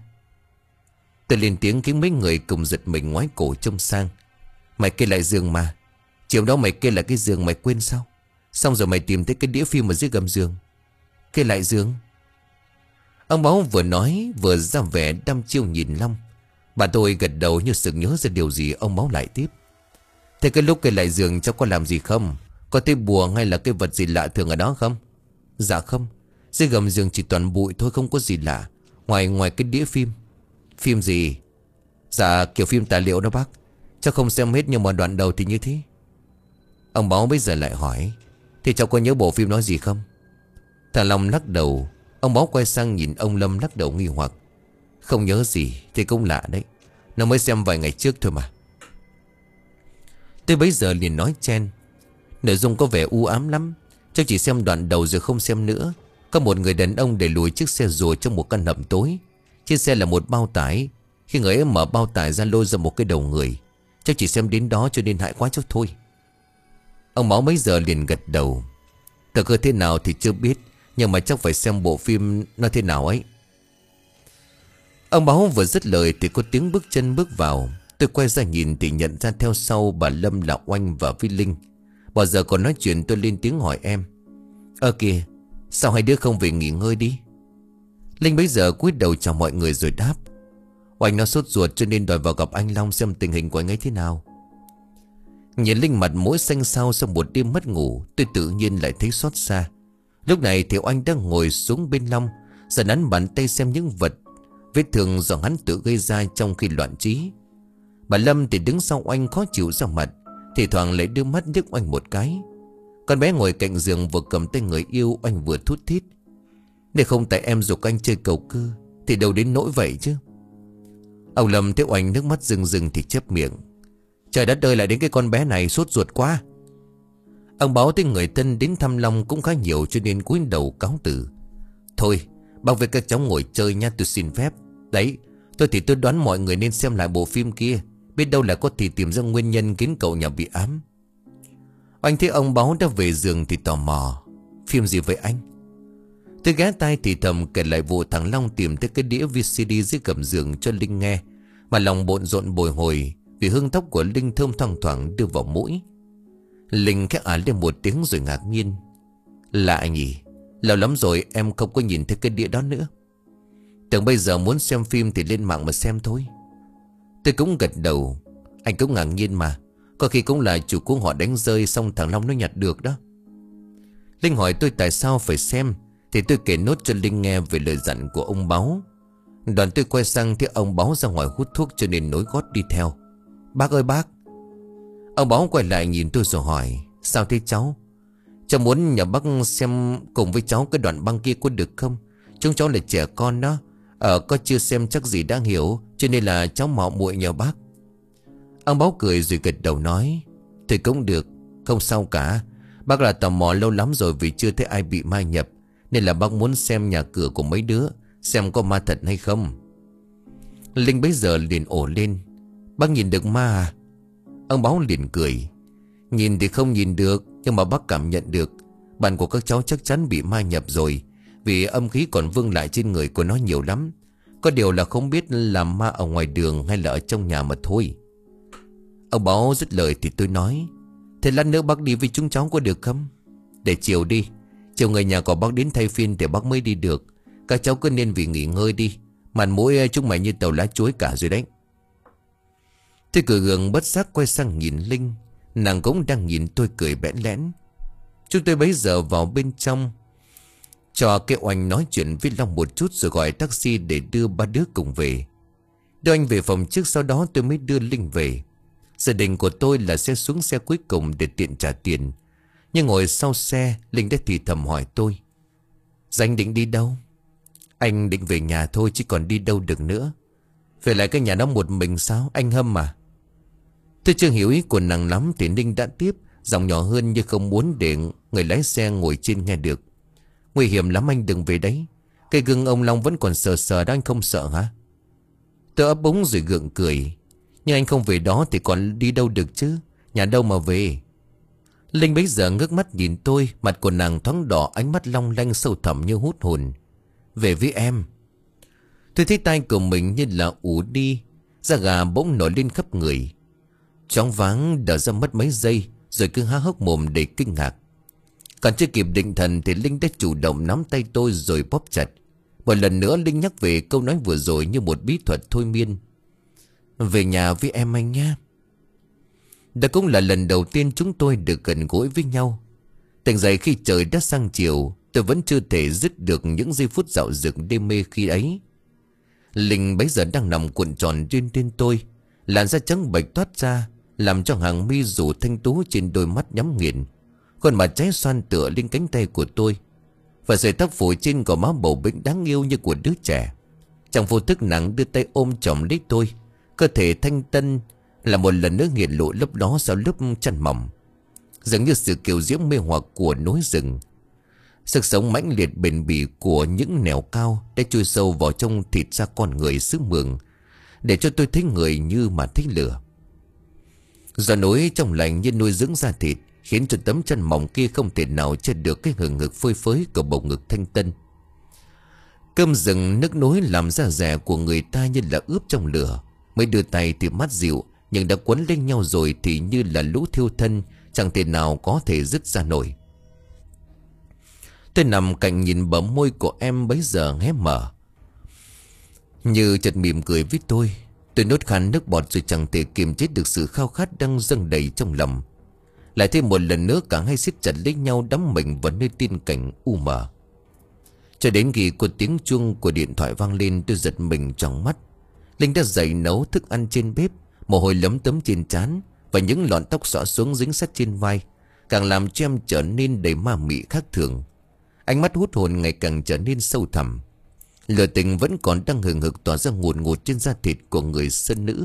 Tôi lên tiếng khiến mấy người cùng giật mình ngoái cổ trông sang. Mày kê lại giường mà. Chiều đó mày kê lại cái giường mày quên sao? Xong rồi mày tìm thấy cái đĩa phim ở dưới gầm giường. Kê lại giường? Ông Báu vừa nói vừa ra vẻ đăm chiêu nhìn Long. Bà tôi gật đầu như sực nhớ ra điều gì. Ông Báu lại tiếp: Thế cái lúc kê lại giường cháu có làm gì không? Có thấy bùa hay là cái vật gì lạ thường ở đó không? Dạ không. Dưới gầm giường chỉ toàn bụi thôi, không có gì lạ. Ngoài ngoài cái đĩa phim. Phim gì? Dạ kiểu phim tài liệu đó bác. Cháu không xem hết nhưng mà đoạn đầu thì như thế. Ông Báo bây giờ lại hỏi: Thì cháu có nhớ bộ phim nói gì không? Thằng Long lắc đầu. Ông Báo quay sang nhìn ông Lâm lắc đầu nghi hoặc: Không nhớ gì thì cũng lạ đấy. Nó mới xem vài ngày trước thôi mà. Tôi bấy giờ liền nói chen: Nội dung có vẻ u ám lắm. Cháu chỉ xem đoạn đầu rồi không xem nữa. Có một người đàn ông đẩy lùi chiếc xe rùa trong một căn hầm tối. Trên xe là một bao tải. Khi người ấy mở bao tải ra lôi ra một cái đầu người. Cháu chỉ xem đến đó cho nên hại quá cháu thôi. Ông Máu mấy giờ liền gật đầu: Tờ cơ thế nào thì chưa biết, nhưng mà chắc phải xem bộ phim nó thế nào ấy. Ông Báo vừa dứt lời thì có tiếng bước chân bước vào. Tôi quay ra nhìn thì nhận ra theo sau bà Lâm là Oanh và Vi Linh. Bao giờ còn nói chuyện tôi lên tiếng hỏi em: Ơ kìa, sao hai đứa không về nghỉ ngơi đi? Linh bấy giờ cúi đầu chào mọi người rồi đáp: Oanh nó sốt ruột cho nên đòi vào gặp anh Long xem tình hình của anh ấy thế nào. Nhìn Linh mặt mũi xanh xao sau một đêm mất ngủ, tôi tự nhiên lại thấy xót xa. Lúc này thì Oanh đang ngồi xuống bên Long, giờ nắn bàn tay xem những vật vết thương do hắn tự gây ra trong khi loạn trí. Bà Lâm thì đứng sau Oanh khó chịu ra mặt, thì thoảng lại đưa mắt liếc Oanh một cái. Con bé ngồi cạnh giường vừa cầm tay người yêu Oanh vừa thút thít: Nếu không tại em giục anh chơi cầu cơ thì đâu đến nỗi vậy chứ. Ông Lâm thấy Oanh nước mắt rưng rưng thì chép miệng: Trời đất ơi, lại đến cái con bé này sốt ruột quá. Ông Báo thấy người thân đến thăm Long cũng khá nhiều cho nên cúi đầu cáo từ: Thôi bác với các cháu ngồi chơi nha, tôi xin phép. Đấy, tôi thì tôi đoán mọi người nên xem lại bộ phim kia. Biết đâu là có thể tìm ra nguyên nhân khiến cậu nhà bị ám. Anh thấy ông Báo đã về giường thì tò mò: Phim gì vậy anh? Tôi ghé tai thì thầm kể lại vụ thằng Long tìm thấy cái đĩa vê xê đê dưới gầm giường cho Linh nghe. Mà lòng bộn rộn bồi hồi vì hương tóc của Linh thơm thoang thoảng đưa vào mũi. Linh khẽ ả lên một tiếng rồi ngạc nhiên: Lạ nhỉ, lâu lắm rồi em không có nhìn thấy cái đĩa đó nữa. Tưởng bây giờ muốn xem phim thì lên mạng mà xem thôi. Tôi cũng gật đầu. Anh cũng ngạc nhiên mà. Có khi cũng là chủ cũ họ đánh rơi xong thằng Long nó nhặt được đó. Linh hỏi tôi tại sao phải xem, thì tôi kể nốt cho Linh nghe về lời dặn của ông Báo. Đoàn tôi quay sang thấy ông Báo ra ngoài hút thuốc cho nên nối gót đi theo. Bác ơi bác. Ông Báo quay lại nhìn tôi rồi hỏi: Sao thế cháu? Cháu muốn nhờ bác xem cùng với cháu cái đoạn băng kia có được không? Chúng cháu là trẻ con đó. Ờ có chưa xem chắc gì đã hiểu, cho nên là cháu mạo muội nhờ bác. Ông Báo cười rồi gật đầu nói: Thì cũng được, không sao cả. Bác là tò mò lâu lắm rồi vì chưa thấy ai bị ma nhập, nên là bác muốn xem nhà cửa của mấy đứa, xem có ma thật hay không. Linh bấy giờ liền ổ lên: Bác nhìn được ma à? Ông Báo liền cười: Nhìn thì không nhìn được, nhưng mà bác cảm nhận được. Bạn của các cháu chắc chắn bị ma nhập rồi, vì âm khí còn vương lại trên người của nó nhiều lắm. Có điều là không biết là ma ở ngoài đường hay là ở trong nhà mà thôi. Ông Báo dứt lời thì tôi nói: Thế lát nữa bác đi với chúng cháu có được không? Để chiều đi. Chiều người nhà của bác đến thay phiên thì bác mới đi được. Các cháu cứ nên vì nghỉ ngơi đi. Mặt mũi chúng mày như tàu lá chuối cả rồi đấy. Tôi cười gượng bất giác quay sang nhìn Linh. Nàng cũng đang nhìn tôi cười bẽn lẽn. Chúng tôi bấy giờ vào bên trong, cho cái Oanh nói chuyện với Long một chút rồi gọi taxi để đưa ba đứa cùng về. Đưa anh về phòng trước, sau đó tôi mới đưa Linh về. Gia đình của tôi là sẽ xuống xe cuối cùng để tiện trả tiền. Nhưng ngồi sau xe, Linh đã thì thầm hỏi tôi: Anh định đi đâu? Anh định về nhà thôi chứ còn đi đâu được nữa. Về lại cái nhà đó một mình sao anh Hâm à? Tôi chưa hiểu ý của nàng lắm thì Ninh đã tiếp, giọng nhỏ hơn như không muốn để người lái xe ngồi trên nghe được: Nguy hiểm lắm, anh đừng về đấy. Cây gương ông Long vẫn còn sờ sờ đó, anh không sợ hả? Tôi ấp úng rồi gượng cười: Nhưng anh không về đó thì còn đi đâu được chứ? Nhà đâu mà về? Linh bấy giờ ngước mắt nhìn tôi, mặt của nàng thoáng đỏ, ánh mắt long lanh sâu thẳm như hút hồn. Về với em. Tôi thấy tay của mình như là ù đi, da gà bỗng nổi lên khắp người. Choáng váng đờ ra mất mấy giây, rồi cứ há hốc mồm để kinh ngạc. Còn chưa kịp định thần thì Linh đã chủ động nắm tay tôi rồi bóp chặt. Một lần nữa Linh nhắc về câu nói vừa rồi như một bí thuật thôi miên: Về nhà với em anh nhé. Đó cũng là lần đầu tiên chúng tôi được gần gũi với nhau. Tỉnh dậy khi trời đã sang chiều, tôi vẫn chưa thể dứt được những giây phút dạo dực đê mê khi ấy. Linh bấy giờ đang nằm cuộn tròn trên tên tôi, làn da trắng bệch toát ra, làm cho hàng mi rủ thanh tú trên đôi mắt nhắm nghiền. Khuôn mặt trái xoan tựa lên cánh tay của tôi, và sợi tóc phủ trên có má bầu bĩnh đáng yêu như của đứa trẻ. Trong vô thức nàng đưa tay ôm chồng lấy tôi. Cơ thể thanh tân là một lần nữa hiện lộ lấp đó sau lớp chăn mỏng, dường như sự kiều diễm mê hoặc của núi rừng. Sức sống mãnh liệt bền bỉ của những nẻo cao đã chui sâu vào trong thịt da con người xứ Mường, để cho tôi thấy người như mà thấy lửa. Gió núi trong lành như nuôi dưỡng da thịt, khiến cho tấm chân mỏng kia không thể nào che được cái hừng hực phơi phới của bầu ngực thanh tân. Cơm rừng nước núi làm da rẻ của người ta như là ướp trong lửa. Mới đưa tay thì mát dịu, nhưng đã quấn lên nhau rồi thì như là lũ thiêu thân, chẳng thể nào có thể dứt ra nổi. Tôi nằm cạnh nhìn bờ môi của em bấy giờ hé mở, như chợt mỉm cười với tôi. Tôi nuốt khan nước bọt rồi chẳng thể kiềm chế được sự khao khát đang dâng đầy trong lòng. Lại thêm một lần nữa cả hai siết chặt lấy nhau, đắm mình vào nơi tiên cảnh u mờ. Cho đến khi có tiếng chuông của điện thoại vang lên, tôi giật mình tròn mắt. Linh đã dậy nấu thức ăn trên bếp, mồ hôi lấm tấm trên trán, và những lọn tóc xõa xuống dính sát trên vai càng làm cho em trở nên đầy ma mị khác thường. Ánh mắt hút hồn ngày càng trở nên sâu thẳm. Lửa tình vẫn còn đang hừng hực tỏa ra ngùn ngụt trên da thịt của người sơn nữ.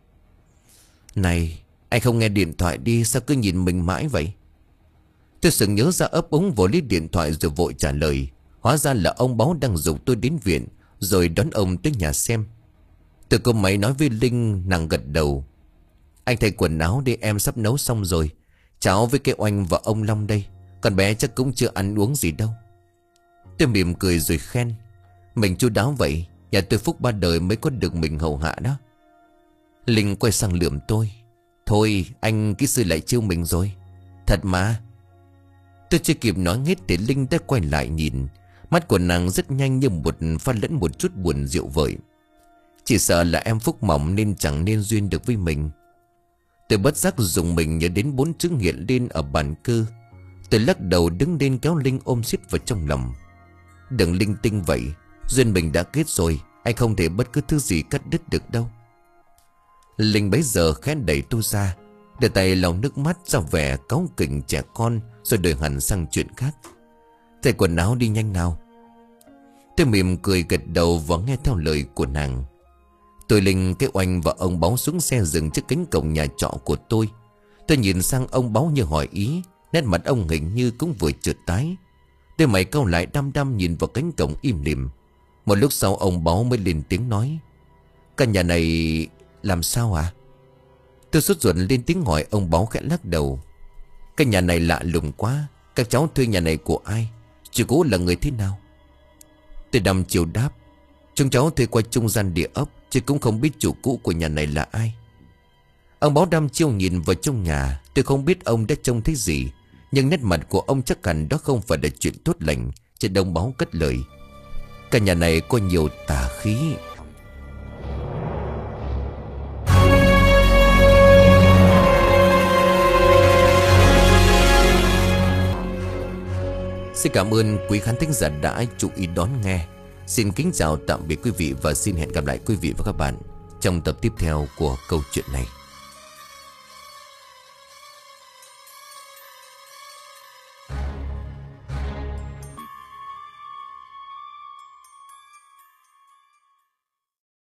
Này, anh không nghe điện thoại đi, sao cứ nhìn mình mãi vậy? Tôi sừng nhớ ra, ấp úng vội lấy điện thoại rồi vội trả lời. Hóa ra là ông Báo đang giục tôi đến viện, rồi đón ông tới nhà xem. Từ câu máy nói với Linh, nàng gật đầu. Anh thay quần áo đi, em sắp nấu xong rồi. Cháu với cái Oanh và ông Long đây, còn bé chắc cũng chưa ăn uống gì đâu. Tôi mỉm cười rồi khen. Mình chu đáo vậy, nhà tôi phúc ba đời mới có được mình hầu hạ đó. Linh quay sang lườm tôi. Thôi anh kỹ sư lại chiêu mình rồi. Thật mà. Tôi chưa kịp nói hết thì Linh đã quay lại nhìn. Mắt của nàng rất nhanh như một pha lẫn một chút buồn rượu vợi. Chỉ sợ là em phúc mỏng nên chẳng nên duyên được với mình. Tôi bất giác dùng mình nhớ đến bốn chữ hiện lên ở bàn cư. Tôi lắc đầu đứng lên kéo Linh ôm siết vào trong lòng. Đừng linh tinh vậy, duyên mình đã kết rồi, anh không thể bất cứ thứ gì cắt đứt được đâu. Linh bấy giờ khẽ đẩy tôi ra, để tay lau nước mắt ra vẻ cáu kỉnh trẻ con, rồi đổi hẳn sang chuyện khác. Thay quần áo đi nhanh nào. Tôi mỉm cười gật đầu và nghe theo lời của nàng. Tôi Linh, cái Oanh và ông Báo xuống xe dừng trước cánh cổng nhà trọ của tôi. Tôi nhìn sang ông Báo như hỏi ý. Nét mặt ông hình như cũng vừa trượt tái. Đôi mày cau lại đăm đăm nhìn vào cánh cổng im lìm. Một lúc sau ông Báo mới lên tiếng nói. Căn nhà này làm sao à? Tôi sốt ruột lên tiếng hỏi. Ông Báo khẽ lắc đầu. Căn nhà này lạ lùng quá. Các cháu thuê nhà này của ai? Chủ cũ là người thế nào? Tôi đăm chiều đáp. Chúng cháu thuê qua trung gian địa ốc, chứ cũng không biết chủ cũ của nhà này là ai. Ông Báo đăm chiêu nhìn vào trong nhà. Tôi không biết ông đã trông thấy gì, nhưng nét mặt của ông chắc hẳn đó không phải là chuyện tốt lành. Trên Đông Báo cất lời. Căn nhà này có nhiều tà khí. Xin cảm ơn quý khán thính giả đã chú ý đón nghe. Xin kính chào tạm biệt quý vị và xin hẹn gặp lại quý vị và các bạn trong tập tiếp theo của câu chuyện này.